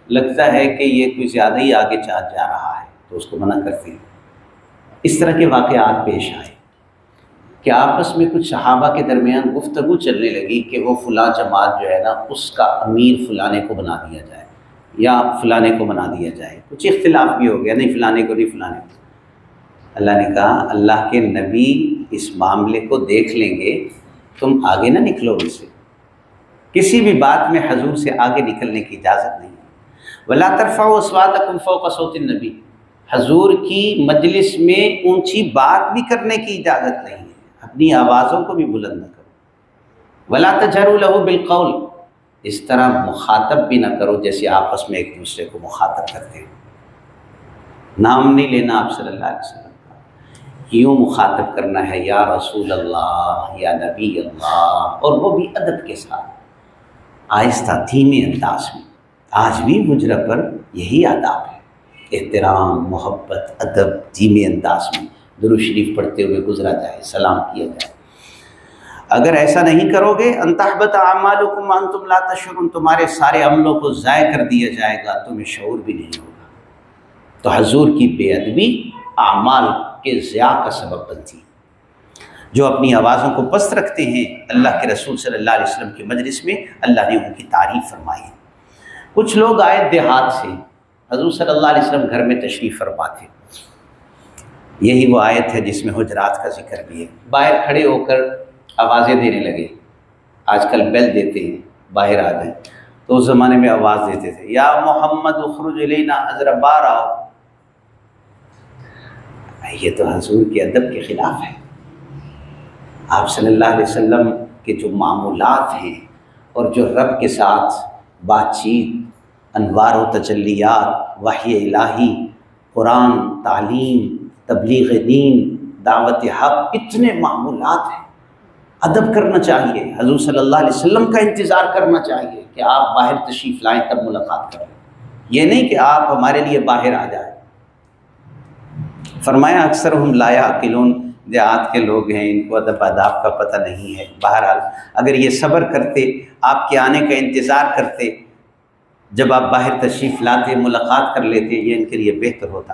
لگتا ہے کہ یہ کوئی زیادہ ہی آگے چل جا رہا ہے تو اس کو منع کرتے ہیں۔ اس طرح کے واقعات پیش آئے کہ آپس میں کچھ صحابہ کے درمیان گفتگو چلنے لگی کہ وہ فلاں جماعت جو ہے نا اس کا امیر فلانے کو بنا دیا جائے یا فلانے کو بنا دیا جائے، کچھ اختلاف بھی ہو گیا، نہیں فلانے کو نہیں فلانے کو۔ اللہ نے کہا اللہ کے نبی اس معاملے کو دیکھ لیں گے، تم آگے نہ نکلو ان سے، کسی بھی بات میں حضور سے آگے نکلنے کی اجازت نہیں ہے۔ وَلَا تَرْفَعُوا أَصْوَاتَكُمْ فَوْقَ صَوْتِ النَّبِيِّ، حضور کی مجلس میں اونچی بات بھی کرنے کی اجازت نہیں ہے، اپنی آوازوں کو بھی بلند نہ کرو۔ وَلَا تَجْهَرُوا لَهُ بِالْقَوْلِ، اس طرح مخاطب بھی نہ کرو جیسے آپس میں ایک دوسرے کو مخاطب کرتے ہیں، نام نہیں لینا آپ صلی اللہ علیہ وسلم کا، یوں مخاطب کرنا ہے یا رسول اللہ یا نبی اللہ، اور وہ بھی ادب کے ساتھ، آہستہ دھیمے انداز میں۔ آج بھی حجرہ پر یہی آداب ہے، احترام، محبت، ادب، دھیمے انداز میں درود شریف پڑھتے ہوئے گزرا جائے، سلام کیا جائے۔ اگر ایسا نہیں کرو گے ان تحبط اعمالکم وانتم لا تشعرون، تمہارے سارے عملوں کو ضائع کر دیا جائے گا، تمہیں شعور بھی نہیں ہوگا۔ تو حضور کی بے ادبی اعمال کے ضیاع کا سبب بنتی۔ جو اپنی آوازوں کو پست رکھتے ہیں اللہ کے رسول صلی اللہ علیہ وسلم کی مجلس میں اللہ نے ان کی تعریف فرمائی ہے۔ کچھ لوگ آئے دیہات سے، حضور صلی اللہ علیہ وسلم گھر میں تشریف فرما تھے، یہی وہ آیت ہے جس میں حجرات کا ذکر بھی ہے، باہر کھڑے ہو کر آوازیں دینے لگے۔ آج کل بیل دیتے ہیں، باہر آ جائیں، تو اس زمانے میں آواز دیتے تھے یا محمد اخرج الینا، حضرت باہر آؤ۔ یہ تو حضور کے ادب کے خلاف ہے۔ آپ صلی اللہ علیہ وسلم کے جو معمولات ہیں اور جو رب کے ساتھ بات چیت، انوار و تجلیات، وحی الہی، قرآن، تعلیم، تبلیغ دین، دعوت حق، اتنے معمولات ہیں، ادب کرنا چاہیے، حضور صلی اللہ علیہ وسلم کا انتظار کرنا چاہیے کہ آپ باہر تشریف لائیں تب ملاقات کریں، یہ نہیں کہ آپ ہمارے لیے باہر آ جائیں۔ فرمایا اکثرہم لا یعقلون، دیہات کے لوگ ہیں، ان کو ادب آداب کا پتہ نہیں ہے۔ بہرحال اگر یہ صبر کرتے، آپ کے آنے کا انتظار کرتے، جب آپ باہر تشریف لاتے، ملاقات کر لیتے، یہ ان کے لیے بہتر ہوتا۔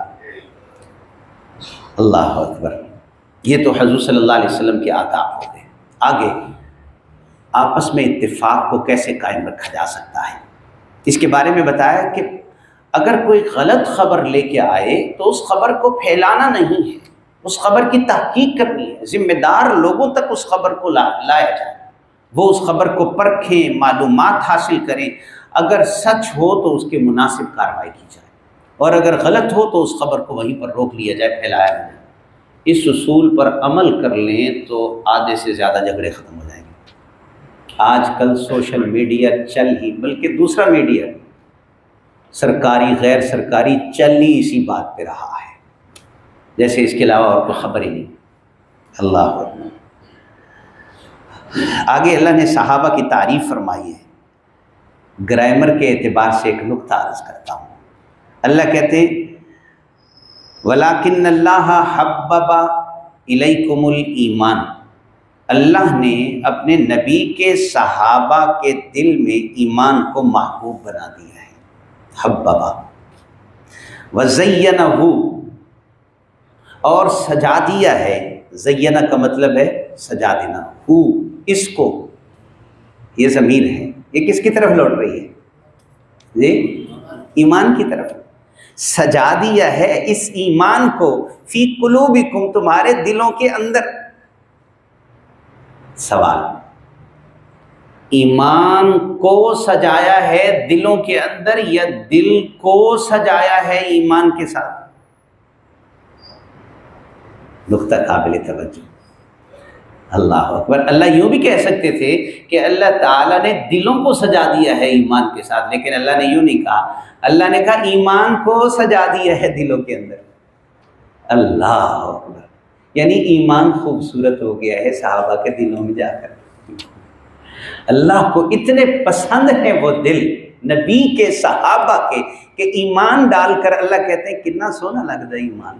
اللہ اکبر، یہ تو حضور صلی اللہ علیہ وسلم کے آداب ہو گئے۔ آگے آپس میں اتفاق کو کیسے قائم رکھا جا سکتا ہے، اس کے بارے میں بتایا کہ اگر کوئی غلط خبر لے کے آئے تو اس خبر کو پھیلانا نہیں ہے، اس خبر کی تحقیق کرنی ہے، ذمہ دار لوگوں تک اس خبر کو لا لایا جائے، وہ اس خبر کو پرکھیں، معلومات حاصل کریں، اگر سچ ہو تو اس کے مناسب کارروائی کی جائے، اور اگر غلط ہو تو اس خبر کو وہیں پر روک لیا جائے، پھیلایا نہ جائے۔ اس اصول پر عمل کر لیں تو آدھے سے زیادہ جھگڑے ختم ہو جائیں گے۔ آج کل سوشل میڈیا چل ہی، بلکہ دوسرا میڈیا سرکاری غیر سرکاری چل ہی اسی بات پہ رہا ہے، جیسے اس کے علاوہ اور کوئی خبر ہی نہیں۔ اللہ اکبر۔ آگے اللہ نے صحابہ کی تعریف فرمائی ہے۔ گرامر کے اعتبار سے ایک نقطہ عرض کرتا ہوں۔ اللہ کہتے ہیں وَلَٰكِنَّ اللَّهَ حَبَّبَ إِلَيْكُمُ الْإِيمَانَ، اللہ نے اپنے نبی کے صحابہ کے دل میں ایمان کو محبوب بنا دیا ہے، حببہ، وَزَيَّنَهُ، اور سجا دیا ہے۔ زینہ کا مطلب ہے سجا دینا، ہو اس کو، یہ ضمیر ہے، یہ کس کی طرف لوٹ رہی ہے؟ جی ایمان کی طرف۔ سجا دیا ہے اس ایمان کو فی قلوبکم، تمہارے دلوں کے اندر۔ سوال، ایمان کو سجایا ہے دلوں کے اندر یا دل کو سجایا ہے ایمان کے ساتھ؟ نقطہ قابل توجہ۔ اللہ اکبر۔ اللہ یوں بھی کہہ سکتے تھے کہ اللہ تعالیٰ نے دلوں کو سجا دیا ہے ایمان کے ساتھ، لیکن اللہ نے یوں نہیں کہا، اللہ نے کہا ایمان کو سجا دیا ہے دلوں کے اندر۔ اللہ اکبر، یعنی ایمان خوبصورت ہو گیا ہے صحابہ کے دلوں میں جا کر۔ اللہ کو اتنے پسند ہیں وہ دل نبی کے، صحابہ کے، کہ ایمان ڈال کر اللہ کہتے ہیں کتنا سونا لگتا ہے ایمان۔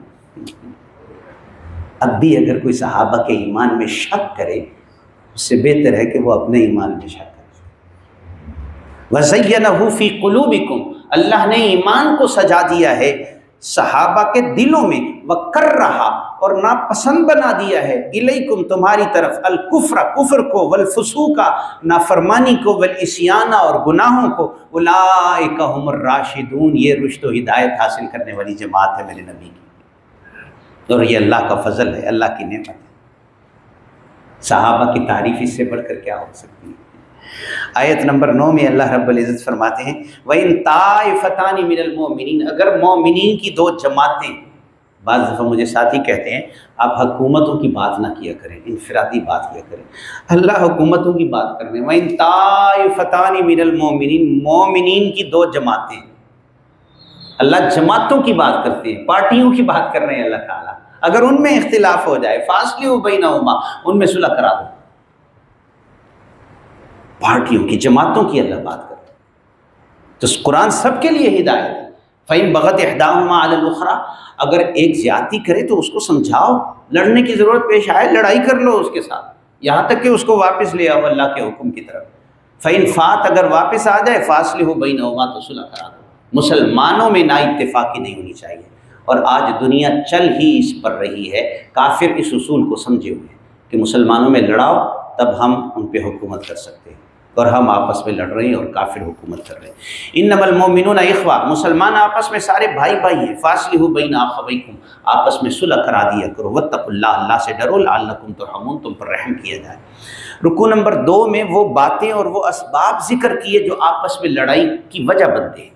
اب بھی اگر کوئی صحابہ کے ایمان میں شک کرے، اس سے بہتر ہے کہ وہ اپنے ایمان میں شک کرے۔ وَزَيَّنَهُ فِي قُلُوبِكُمْ، اللہ نے ایمان کو سجا دیا ہے صحابہ کے دلوں میں، وکر رہا اور ناپسند بنا دیا ہے، الیکم تمہاری طرف، الکفر کفر کو، والفسوق نافرمانی کو، والعصیان اور گناہوں کو، اولئک هم الراشدون یہ رشد و ہدایت حاصل کرنے والی جماعت ہے میرے نبی کی، اور یہ اللہ کا فضل ہے، اللہ کی نعمت ہے۔ صحابہ کی تعریف اس سے بڑھ کر کیا ہو سکتی ہے؟ آیت نمبر نو میں اللہ رب العزت فرماتے ہیں وَإِن طَائِفَتَانِ مِنَ الْمُؤْمِنِينَ، اگر مومنین کی دو جماعتیں، بعض دفعہ مجھے ساتھی کہتے ہیں آپ حکومتوں کی بات نہ کیا کریں، انفرادی بات کیا کریں، اللہ حکومتوں کی بات کر رہے ہیں۔ وَإِن طَائِفَتَانِ مِنَ الْمُؤْمِنِينَ، مومنین کی دو جماعتیں، اللہ جماعتوں کی بات کرتے ہیں، پارٹیوں کی بات کر رہے ہیں اللہ تعالیٰ، اگر ان میں اختلاف ہو جائے فَأَصْلِحُوا بَيْنَهُمَا، ان میں صلح کرا دو۔ پارٹیوں کی، جماعتوں کی اللہ بات کرتے ہیں، تو قرآن سب کے لیے ہدایت ہے۔ فَإِن بَغَتْ إِحْدَاهُمَا عَلَى الْأُخْرَى، اگر ایک زیادتی کرے تو اس کو سمجھاؤ، لڑنے کی ضرورت پیش آئے لڑائی کر لو اس کے ساتھ، یہاں تک کہ اس کو واپس لے آؤ اللہ کے حکم کی طرف۔ فَإِن فَاتَ، اگر واپس آ جائے، فَأَصْلِحُوا بَيْنَهُمَا، تو صلح کرا دو۔ مسلمانوں میں نا اتفاقی نہیں ہونی چاہیے، اور آج دنیا چل ہی اس پر رہی ہے، کافر اس اصول کو سمجھے ہوئے کہ مسلمانوں میں لڑاؤ تب ہم ان پہ حکومت کر سکتے ہیں، اور ہم آپس میں لڑ رہے ہیں اور کافر حکومت کر رہے ہیں۔ انما المؤمنون اخوہ، مسلمان آپس میں سارے بھائی بھائی ہیں۔ فاصلحوا بین اخویکم، آپس میں صلح کرا دیا کرو۔ واتقوا اللہ، اللہ سے ڈرو، لعلکم ترحمون، تم پر رحم کیا جائے۔ رکوع نمبر دو میں وہ باتیں اور وہ اسباب ذکر کیے جو آپس میں لڑائی کی وجہ بنتے ہیں،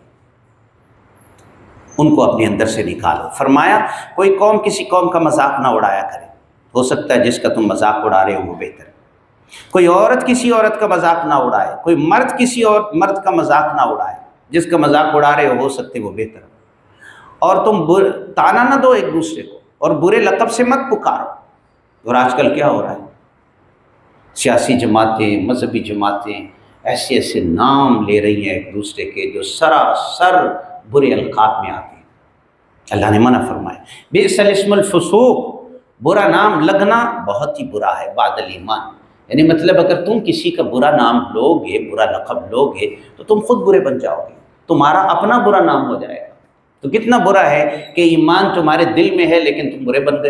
ان کو اپنے اندر سے نکالو۔ فرمایا کوئی قوم کسی قوم کا مذاق نہ اڑایا کرے، ہو سکتا ہے جس کا تم مذاق اڑا رہے ہو وہ بہتر ہے۔ کوئی عورت کسی عورت کا مذاق نہ اڑائے، کوئی مرد کسی اور مرد کا مذاق نہ اڑائے، جس کا مذاق اڑا رہے ہو ہو سکتے وہ بہتر ہے۔ اور تم تانا نہ دو ایک دوسرے کو، اور برے لقب سے مت پکارو۔ اور آج کل کیا ہو رہا ہے، سیاسی جماعتیں، مذہبی جماعتیں ایسے ایسے نام لے رہی ہیں ایک دوسرے کے جو سراسر برے القاب میں آتے ہیں۔ اللہ نے منع فرمایا بئس الاسم الفسوق، برا نام لگنا بہت ہی برا ہے بعد الایمان، یعنی مطلب اگر تم کسی کا برا نام لو گے، برا لقب لو گے تو تم خود برے بن جاؤ گے، تمہارا اپنا برا نام ہو جائے گا۔ تو کتنا برا ہے کہ ایمان تمہارے دل میں ہے لیکن تم برے بن گئے۔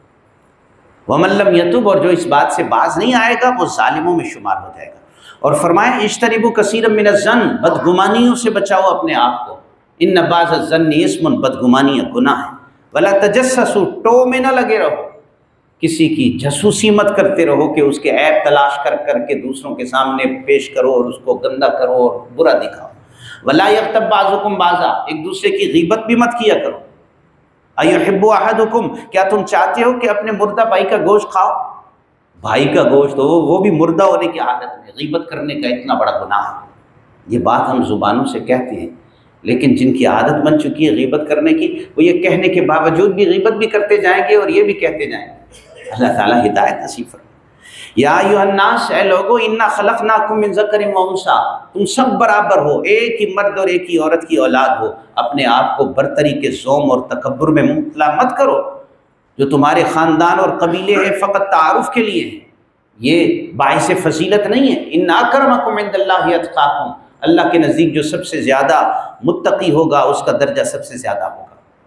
وَمَن لَّمْ يَتُبْ، اور جو اس بات سے باز نہیں آئے گا وہ ظالموں میں شمار ہو جائے گا۔ اور فرمایا اجتنبوا کثیرا من الظن، بدگمانیوں سے بچاؤ اپنے آپ کو۔ ان بعض الظن اسم، بدگمانیاں گناہ ہے۔ ولا تجسسوا، ٹو میں نہ لگے رہو، کسی کی جاسوسی مت کرتے رہو کہ اس کے عیب تلاش کر کر کے دوسروں کے سامنے پیش کرو اور اس کو گندا کرو اور برا دکھاؤ۔ ولا یغتب بعضکم بعضا، ایک دوسرے کی غیبت بھی مت کیا کرو۔ ایحب احدکم، کیا تم چاہتے ہو کہ اپنے مردہ بھائی کا گوشت کھاؤ؟ بھائی کا گوشت ہو وہ بھی مردہ ہونے کی عادت میں، غیبت کرنے کا اتنا بڑا گناہ ہے۔ یہ بات ہم زبانوں سے کہتے ہیں، لیکن جن کی عادت بن چکی ہے غیبت کرنے کی، وہ یہ کہنے کے باوجود بھی غیبت بھی کرتے جائیں گے اور یہ بھی کہتے جائیں گے۔ اللہ تعالیٰ ہدایت نصیب فرمائے۔ یا ایھا الناس، اے لوگو، انا خلقناکم من ذکر و انثی، تم سب برابر ہو، ایک ہی مرد اور ایک ہی عورت کی اولاد ہو۔ اپنے آپ کو برتری کے ذوم اور تکبر میں مبتلا مت کرو، جو تمہارے خاندان اور قبیلے ہیں فقط تعارف کے لیے ہیں، یہ باعث فضیلت نہیں ہے۔ ان اکرمکم عند اللہ اتقاکم، اللہ کے نزدیک جو سب سے زیادہ متقی ہوگا اس کا درجہ سب سے زیادہ ہوگا۔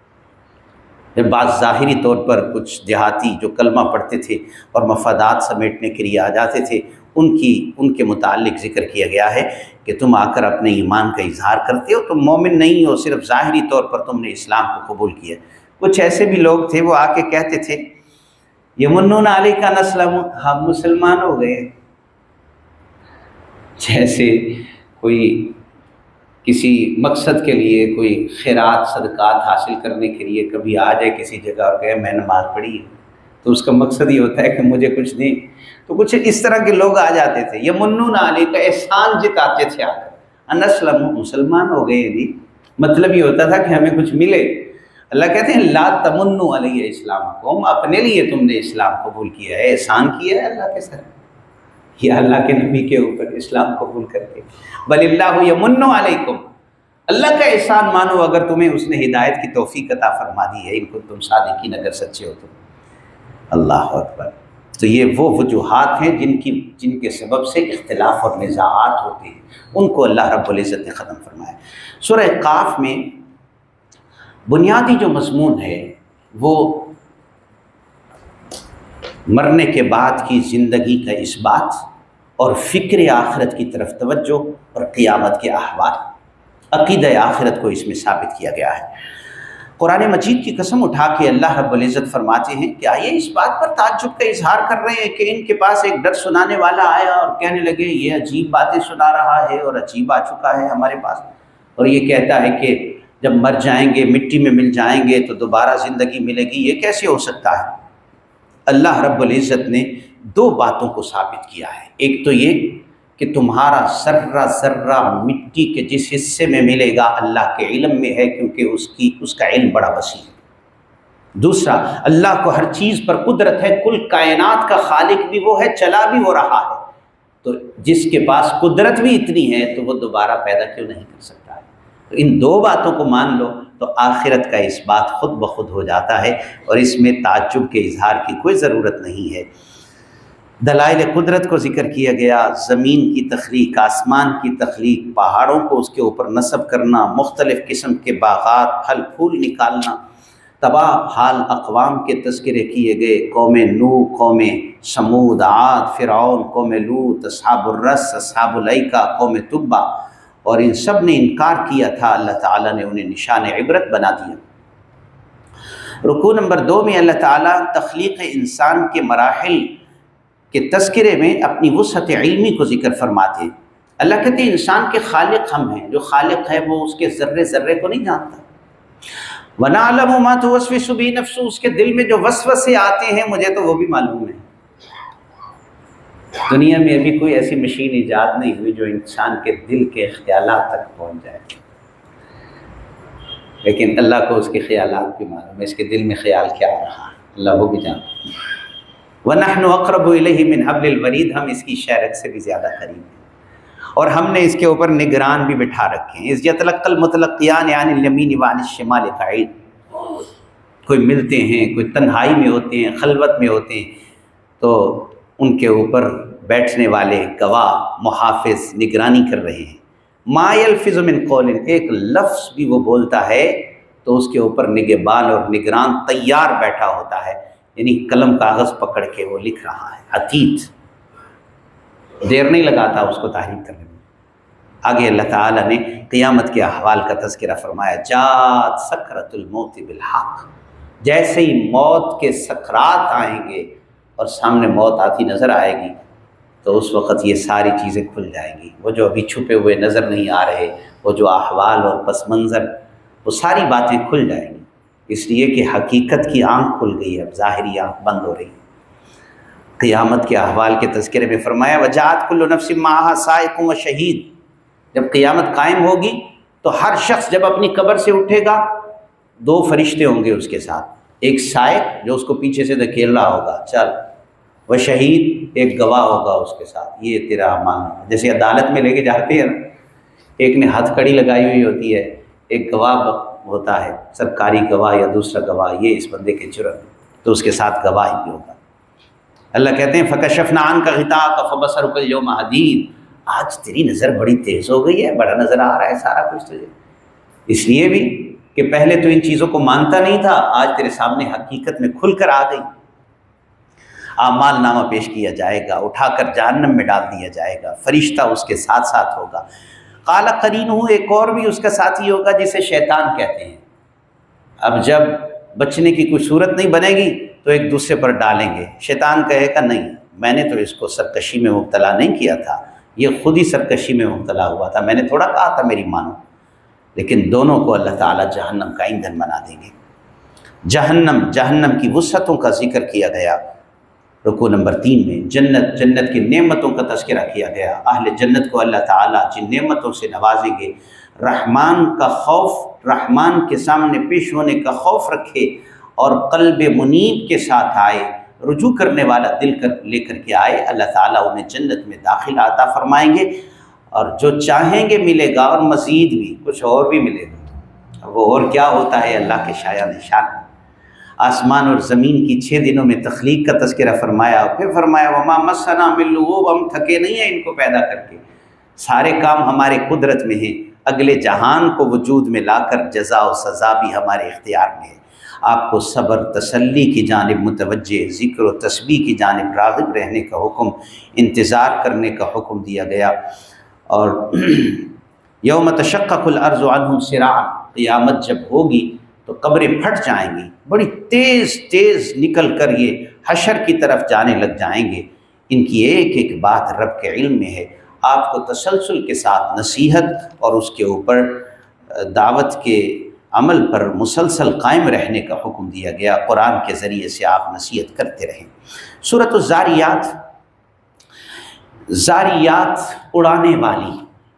پھر بعض ظاہری طور پر کچھ دیہاتی جو کلمہ پڑھتے تھے اور مفادات سمیٹنے کے لیے آ جاتے تھے، ان کی ان کے متعلق ذکر کیا گیا ہے کہ تم آ کر اپنے ایمان کا اظہار کرتے ہو، تم مومن نہیں ہو، صرف ظاہری طور پر تم نے اسلام کو قبول کیا۔ کچھ ایسے بھی لوگ تھے وہ آ کے کہتے تھے یمنون علیک ان اسلموا، ہم مسلمان ہو گئے۔ جیسے کوئی کسی مقصد کے لیے، کوئی خیرات صدقات حاصل کرنے کے لیے کبھی آ جائے کسی جگہ اور کہے میں نماز پڑھی ہے، تو اس کا مقصد یہ ہوتا ہے کہ مجھے کچھ نہیں۔ تو کچھ اس طرح کے لوگ آ جاتے تھے، یمنون علیک، احسان جتاتے تھے آ کر، ان اسلموا، مسلمان ہو گئے جی، مطلب یہ ہوتا تھا کہ ہمیں کچھ ملے۔ اللہ کہتے ہیں لا تمنوا علی اسلامکم، اپنے لیے تم نے اسلام قبول کیا ہے، احسان کیا ہے اللہ کے ساتھ، یا اللہ کے نبی کے اوپر اسلام قبول کر کے۔ بل اللہ یمن علیکم، اللہ کا احسان مانو اگر تمہیں اس نے ہدایت کی توفیق عطا فرما دی ہے، ان کو تم صادقین اگر سچے ہو تو۔ اللہ اکبر۔ تو یہ وہ وجوہات ہیں جن کی جن کے سبب سے اختلاف اور نزاعات ہوتے ہیں، ان کو اللہ رب العزت نے ختم فرمایا۔ سورہ قاف میں بنیادی جو مضمون ہے وہ مرنے کے بعد کی زندگی کا اس بات اور فکر آخرت کی طرف توجہ اور قیامت کے احوال، عقیدہ آخرت کو اس میں ثابت کیا گیا ہے۔ قرآن مجید کی قسم اٹھا کے اللہ رب العزت فرماتے ہیں کہ آئیے اس بات پر تعجب کا اظہار کر رہے ہیں کہ ان کے پاس ایک ڈر سنانے والا آیا اور کہنے لگے یہ عجیب باتیں سنا رہا ہے اور عجیب آ چکا ہے ہمارے پاس، اور یہ کہتا ہے کہ جب مر جائیں گے مٹی میں مل جائیں گے تو دوبارہ زندگی ملے گی، یہ کیسے ہو سکتا ہے؟ اللہ رب العزت نے دو باتوں کو ثابت کیا ہے۔ ایک تو یہ کہ تمہارا ذرہ ذرہ مٹی کے جس حصے میں ملے گا اللہ کے علم میں ہے، کیونکہ اس کی اس کا علم بڑا وسیع ہے۔ دوسرا، اللہ کو ہر چیز پر قدرت ہے، کل کائنات کا خالق بھی وہ ہے، چلا بھی وہ رہا ہے، تو جس کے پاس قدرت بھی اتنی ہے تو وہ دوبارہ پیدا کیوں نہیں کر سکتا ہے؟ تو ان دو باتوں کو مان لو تو آخرت کا اس بات خود بخود ہو جاتا ہے، اور اس میں تعجب کے اظہار کی کوئی ضرورت نہیں ہے۔ دلائل قدرت کو ذکر کیا گیا، زمین کی تخلیق، آسمان کی تخلیق، پہاڑوں کو اس کے اوپر نصب کرنا، مختلف قسم کے باغات، پھل پھول نکالنا، تباہ حال اقوام کے تذکرے کیے گئے، قوم نوح، قوم سمود، عاد، فرعون، قوم لوط، اصحاب الرس، اصحاب الایکہ، قوم تبع، اور ان سب نے انکار کیا تھا، اللہ تعالیٰ نے انہیں نشان عبرت بنا دیا۔ رکوع نمبر دو میں اللہ تعالیٰ تخلیق انسان کے مراحل کہ تذکرے میں اپنی وسعت علمی کو ذکر فرماتے ہیں۔ اللہ کہتے ہیں انسان کے خالق ہم ہیں، جو خالق ہے وہ اس کے ذرے ذرے کو نہیں جانتا۔ وَنَعْلَمُ مَا تُوَسْوِسُ بِهِ نَفْسُهُ، اس کے دل میں جو وسوسے آتے ہیں مجھے تو وہ بھی معلوم ہے۔ دنیا میں ابھی کوئی ایسی مشین ایجاد نہیں ہوئی جو انسان کے دل کے خیالات تک پہنچ جائے، لیکن اللہ کو اس کے خیالات بھی معلوم ہے، اس کے دل میں خیال کیا آ رہا ہے، اللہ وہ بھی جانتا ہے۔ وَنَحْنُ أَقْرَبُ إِلَيْهِ مِنْ حَبْلِ الْوَرِيدِ، ہم اس کی شہرت سے بھی زیادہ قریب ہیں، اور ہم نے اس کے اوپر نگران بھی بٹھا رکھے ہیں۔ اِذْ يَتَلَقَّى الْمُتَلَقِّيَانِ عَنِ الْيَمِينِ وَعَنِ الشِّمَالِ قَعِيدٌ، کوئی ملتے ہیں، کوئی تنہائی میں ہوتے ہیں، خلوت میں ہوتے ہیں، تو ان کے اوپر بیٹھنے والے گواہ، محافظ نگرانی کر رہے ہیں۔ مَا يَلْفِظُ مِنْ قَوْلٍ، ایک لفظ بھی وہ بولتا ہے تو اس کے اوپر نگہبان اور نگران تیار بیٹھا ہوتا ہے، یعنی قلم کاغذ پکڑ کے وہ لکھ رہا ہے، عتید، دیر نہیں لگاتا اس کو تحریر کرنے میں۔ آگے اللہ تعالیٰ نے قیامت کے احوال کا تذکرہ فرمایا، جات سکرۃ الموت بالحق، جیسے ہی موت کے سکرات آئیں گے اور سامنے موت آتی نظر آئے گی تو اس وقت یہ ساری چیزیں کھل جائیں گی، وہ جو ابھی چھپے ہوئے نظر نہیں آ رہے، وہ جو احوال اور پس منظر، وہ ساری باتیں کھل جائیں گی، اس لیے کہ حقیقت کی آنکھ کھل گئی ہے، اب ظاہری آنکھ بند ہو رہی ہے۔ قیامت کے احوال کے تذکرے میں فرمایا وجاءت کل نفس معها سائق و شہید، جب قیامت قائم ہوگی تو ہر شخص جب اپنی قبر سے اٹھے گا دو فرشتے ہوں گے اس کے ساتھ، ایک سائق جو اس کو پیچھے سے دھکیل رہا ہوگا چل، وہ شہید ایک گواہ ہوگا اس کے ساتھ، یہ تیرا اعمال، جیسے عدالت میں لے کے جاتے ہیں نا، ایک نے ہتھ کڑی لگائی ہوئی ہوتی ہے، ایک گواہ ہوتا ہے، سرکاری گواہ یا دوسرا گواہ، یہ اس بندے کے جرم، تو اس کے ساتھ گواہی بھی ہوگا۔ اللہ کہتے ہیں فَكَشَفْنَا عَنْكَ غِطَاءَكَ فَبَصَرُكَ الْيَوْمَ حَدِيدٌ، آج تیری نظر بڑی تیز ہو گئی ہے، بڑا نظر آ رہا ہے سارا کچھ تجھے، اس لیے بھی کہ پہلے تو ان چیزوں کو مانتا نہیں تھا، آج تیرے سامنے حقیقت میں کھل کر آ گئی۔ اعمال نامہ پیش کیا جائے گا، اٹھا کر جہنم میں ڈال دیا جائے گا، فرشتہ اس کے ساتھ ساتھ ہوگا۔ قال قرینہ، ایک اور بھی اس کا ساتھی ہوگا جسے شیطان کہتے ہیں۔ اب جب بچنے کی کوئی صورت نہیں بنے گی تو ایک دوسرے پر ڈالیں گے، شیطان کہے گا نہیں میں نے تو اس کو سرکشی میں مبتلا نہیں کیا تھا، یہ خود ہی سرکشی میں مبتلا ہوا تھا، میں نے تھوڑا کہا تھا میری مانو، لیکن دونوں کو اللہ تعالیٰ جہنم کا ایندھن بنا دیں گے۔ جہنم جہنم کی وسعتوں کا ذکر کیا گیا رکوع نمبر تین میں، جنت جنت کی نعمتوں کا تذکرہ کیا گیا، اہل جنت کو اللہ تعالیٰ جن نعمتوں سے نوازیں گے، رحمان کا خوف، رحمان کے سامنے پیش ہونے کا خوف رکھے اور قلب منیب کے ساتھ آئے، رجوع کرنے والا دل کر لے کر کے آئے، اللہ تعالیٰ انہیں جنت میں داخل عطا فرمائیں گے، اور جو چاہیں گے ملے گا، اور مزید بھی کچھ اور بھی ملے گا، وہ اور کیا ہوتا ہے اللہ کے شایان نشان۔ آسمان اور زمین کی چھ دنوں میں تخلیق کا تذکرہ فرمایا، اور پھر فرمایا وما مسنا من لغوب، ہم تھکے نہیں ہیں ان کو پیدا کر کے، سارے کام ہمارے قدرت میں ہیں، اگلے جہان کو وجود میں لا کر جزا و سزا بھی ہمارے اختیار میں ہے۔ آپ کو صبر تسلی کی جانب متوجہ، ذکر و تسبیح کی جانب راغب رہنے کا حکم، انتظار کرنے کا حکم دیا گیا۔ اور یوم تشقق الارض عنہم سراعا، قیامت جب ہوگی تو قبریں پھٹ جائیں گی، بڑی تیز تیز نکل کر یہ حشر کی طرف جانے لگ جائیں گے۔ ان کی ایک ایک بات رب کے علم میں ہے۔ آپ کو تسلسل کے ساتھ نصیحت اور اس کے اوپر دعوت کے عمل پر مسلسل قائم رہنے کا حکم دیا گیا، قرآن کے ذریعے سے آپ نصیحت کرتے رہیں۔ سورۃ الزاریات، زاریات اڑانے والی،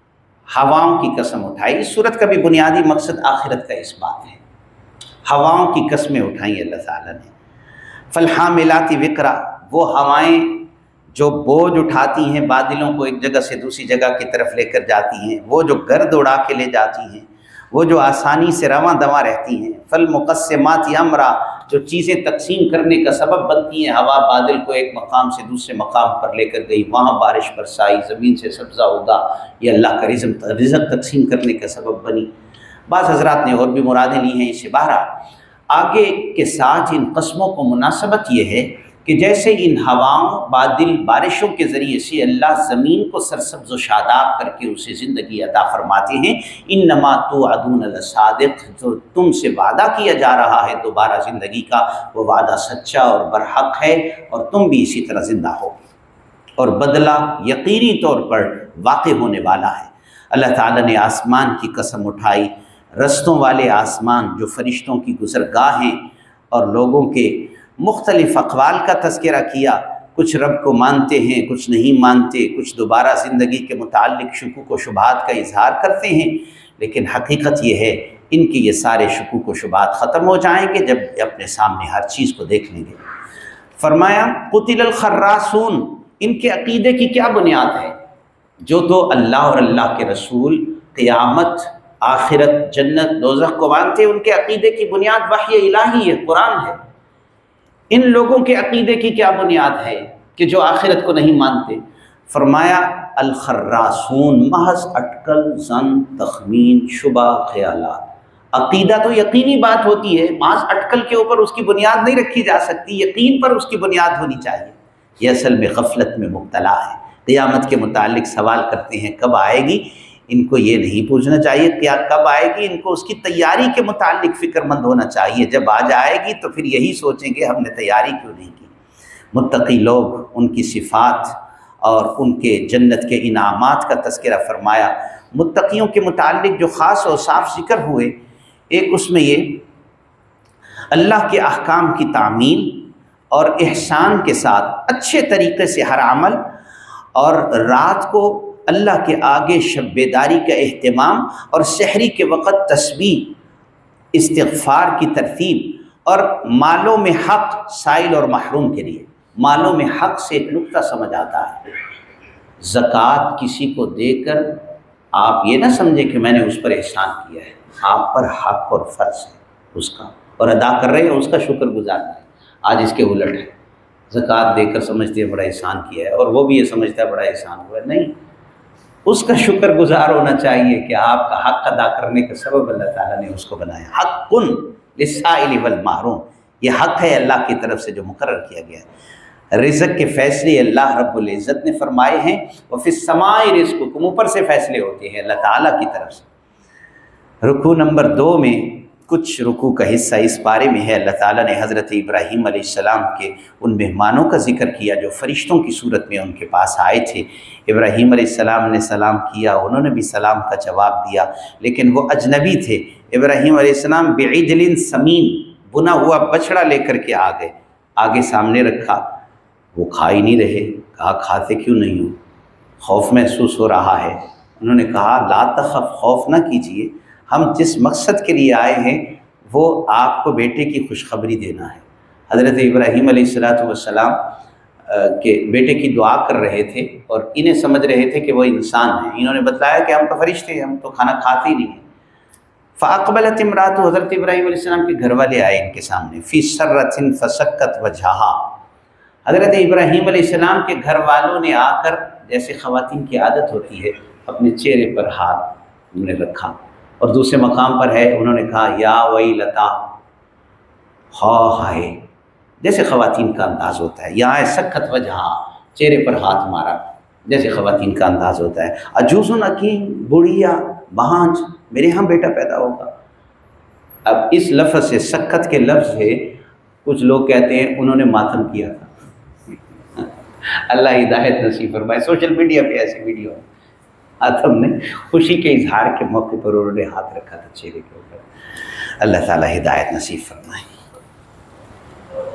ہواؤں کی قسم اٹھائی۔ اس سورت کا بھی بنیادی مقصد آخرت کا اس بات ہے، ہواؤں کی قسمیں اٹھائیں اللہ تعالیٰ نے۔ فالحاملات وقرا، وہ ہوائیں جو بوجھ اٹھاتی ہیں، بادلوں کو ایک جگہ سے دوسری جگہ کی طرف لے کر جاتی ہیں، وہ جو گرد اڑا کے لے جاتی ہیں، وہ جو آسانی سے رواں دواں رہتی ہیں۔ فالمقسمات امرا، جو چیزیں تقسیم کرنے کا سبب بنتی ہیں، ہوا بادل کو ایک مقام سے دوسرے مقام پر لے کر گئی، وہاں بارش برسائی، زمین سے سبزہ اگا، یہ اللہ کا رزق رزق تقسیم کرنے کا سبب بنی۔ بعض حضرات نے اور بھی مرادیں لی ہیں اسے۔ بہرحال آگے کے ساتھ ان قسموں کو مناسبت یہ ہے کہ جیسے ان ہواؤں بادل بارشوں کے ذریعے سے اللہ زمین کو سرسبز و شاداب کر کے اسے زندگی عطا فرماتے ہیں، انما توعدون لصادق، جو تم سے وعدہ کیا جا رہا ہے دوبارہ زندگی کا، وہ وعدہ سچا اور برحق ہے، اور تم بھی اسی طرح زندہ ہو، اور بدلہ یقینی طور پر واقع ہونے والا ہے۔ اللہ تعالیٰ نے آسمان کی قسم اٹھائی، رستوں والے آسمان جو فرشتوں کی گزرگاہیں اور لوگوں کے مختلف اقوال کا تذکرہ کیا، کچھ رب کو مانتے ہیں، کچھ نہیں مانتے، کچھ دوبارہ زندگی کے متعلق شکوک و شبہات کا اظہار کرتے ہیں، لیکن حقیقت یہ ہے ان کے یہ سارے شکوک و شبہات ختم ہو جائیں گے جب اپنے سامنے ہر چیز کو دیکھ لیں گے۔ فرمایا قتل الخراسون، ان کے عقیدے کی کیا بنیاد ہے؟ جو تو اللہ اور اللہ کے رسول، قیامت، آخرت، جنت، دوزخ کو مانتے ہیں، ان کے عقیدے کی بنیاد وحی الہی ہے، قرآن ہے۔ ان لوگوں کے عقیدے کی کیا بنیاد ہے کہ جو آخرت کو نہیں مانتے؟ فرمایا الخراسون، محض اٹکل، زن، تخمین، شبہ، خیالات۔ عقیدہ تو یقینی بات ہوتی ہے، محض اٹکل کے اوپر اس کی بنیاد نہیں رکھی جا سکتی، یقین پر اس کی بنیاد ہونی چاہیے۔ یہ اصل میں غفلت میں مبتلا ہے۔ قیامت کے متعلق سوال کرتے ہیں کب آئے گی، ان کو یہ نہیں پوچھنا چاہیے کیا کب آئے گی، ان کو اس کی تیاری کے متعلق فکر مند ہونا چاہیے۔ جب آ جائے گی تو پھر یہی سوچیں گے ہم نے تیاری کیوں نہیں کی۔ متقی لوگ، ان کی صفات اور ان کے جنت کے انعامات کا تذکرہ فرمایا۔ متقیوں کے متعلق جو خاص اور صاف ذکر ہوئے، ایک اس میں یہ اللہ کے احکام کی تعمیل اور احسان کے ساتھ اچھے طریقے سے ہر عمل، اور رات کو اللہ کے آگے شب بیداری کا اہتمام، اور سحری کے وقت تسبیح، استغفار کی ترتیب، اور مالوں میں حق سائل اور محروم کے لیے۔ مالوں میں حق سے ایک نقطہ سمجھ آتا ہے، زکوٰۃ کسی کو دے کر آپ یہ نہ سمجھیں کہ میں نے اس پر احسان کیا ہے، آپ پر حق اور فرض ہے اس کا، اور ادا کر رہے ہیں، اس کا شکر گزار ہے۔ آج اس کے الٹ ہے، زکوٰۃ دے کر سمجھتے ہیں بڑا احسان کیا ہے، اور وہ بھی یہ سمجھتا ہے بڑا احسان ہوا ہے۔ نہیں، اس کا شکر گزار ہونا چاہیے کہ آپ کا حق ادا کرنے کا سبب اللہ تعالیٰ نے اس کو بنایا۔ حق کن للسائل والمحروم، یہ حق ہے اللہ کی طرف سے جو مقرر کیا گیا ہے۔ رزق کے فیصلے اللہ رب العزت نے فرمائے ہیں، وفی السماء رزقکم، اوپر سے فیصلے ہوتے ہیں اللہ تعالیٰ کی طرف سے۔ رکوع نمبر دو میں کچھ رکوع کا حصہ اس بارے میں ہے، اللہ تعالیٰ نے حضرت ابراہیم علیہ السلام کے ان مہمانوں کا ذکر کیا جو فرشتوں کی صورت میں ان کے پاس آئے تھے۔ ابراہیم علیہ السلام نے سلام کیا، انہوں نے بھی سلام کا جواب دیا، لیکن وہ اجنبی تھے۔ ابراہیم علیہ السلام بعجل سمین، بنا ہوا بچڑا لے کر کے آ گئے، آگے سامنے رکھا، وہ کھا ہی نہیں رہے۔ کہا کھاتے کیوں نہیں ہو؟ خوف محسوس ہو رہا ہے۔ انہوں نے کہا لا تخف، خوف نہ کیجئے، ہم جس مقصد کے لیے آئے ہیں وہ آپ کو بیٹے کی خوشخبری دینا ہے۔ حضرت ابراہیم علیہ الصلوۃ والسلام کے بیٹے کی دعا کر رہے تھے، اور انہیں سمجھ رہے تھے کہ وہ انسان ہیں۔ انہوں نے بتلایا کہ ہم تو فرشتے ہیں، ہم تو کھانا کھاتے ہی نہیں ہیں۔ فاقبلت امرات، حضرت ابراہیم علیہ السلام کے گھر والے آئے ان کے سامنے، فی سرۃ فسکت وجہہا، حضرت ابراہیم علیہ السلام کے گھر والوں نے آ کر، جیسے خواتین کی عادت ہوتی ہے، اپنے چہرے پر ہاتھ انہوں نے رکھا، اور دوسرے مقام پر ہے انہوں نے کہا یا ویلتا، ہا ہائے، جیسے خواتین کا انداز ہوتا ہے، یہاں ہے سکت وجہا، چہرے پر ہاتھ مارا، جیسے خواتین کا انداز ہوتا ہے، عجوز حکیم، بڑھیا بہانج، میرے ہاں بیٹا پیدا ہوگا۔ اب اس لفظ سے، سکت کے لفظ سے، کچھ لوگ کہتے ہیں انہوں نے ماتم کیا تھا۔ اللہ ہدایت نصیب فرمائے۔ سوشل میڈیا پہ ایسی ویڈیو آدم نے خوشی کے اظہار کے موقع پر انہوں نے ہاتھ رکھا تھا چہرے کے اوپر۔ اللہ تعالیٰ ہدایت نصیب فرمائے۔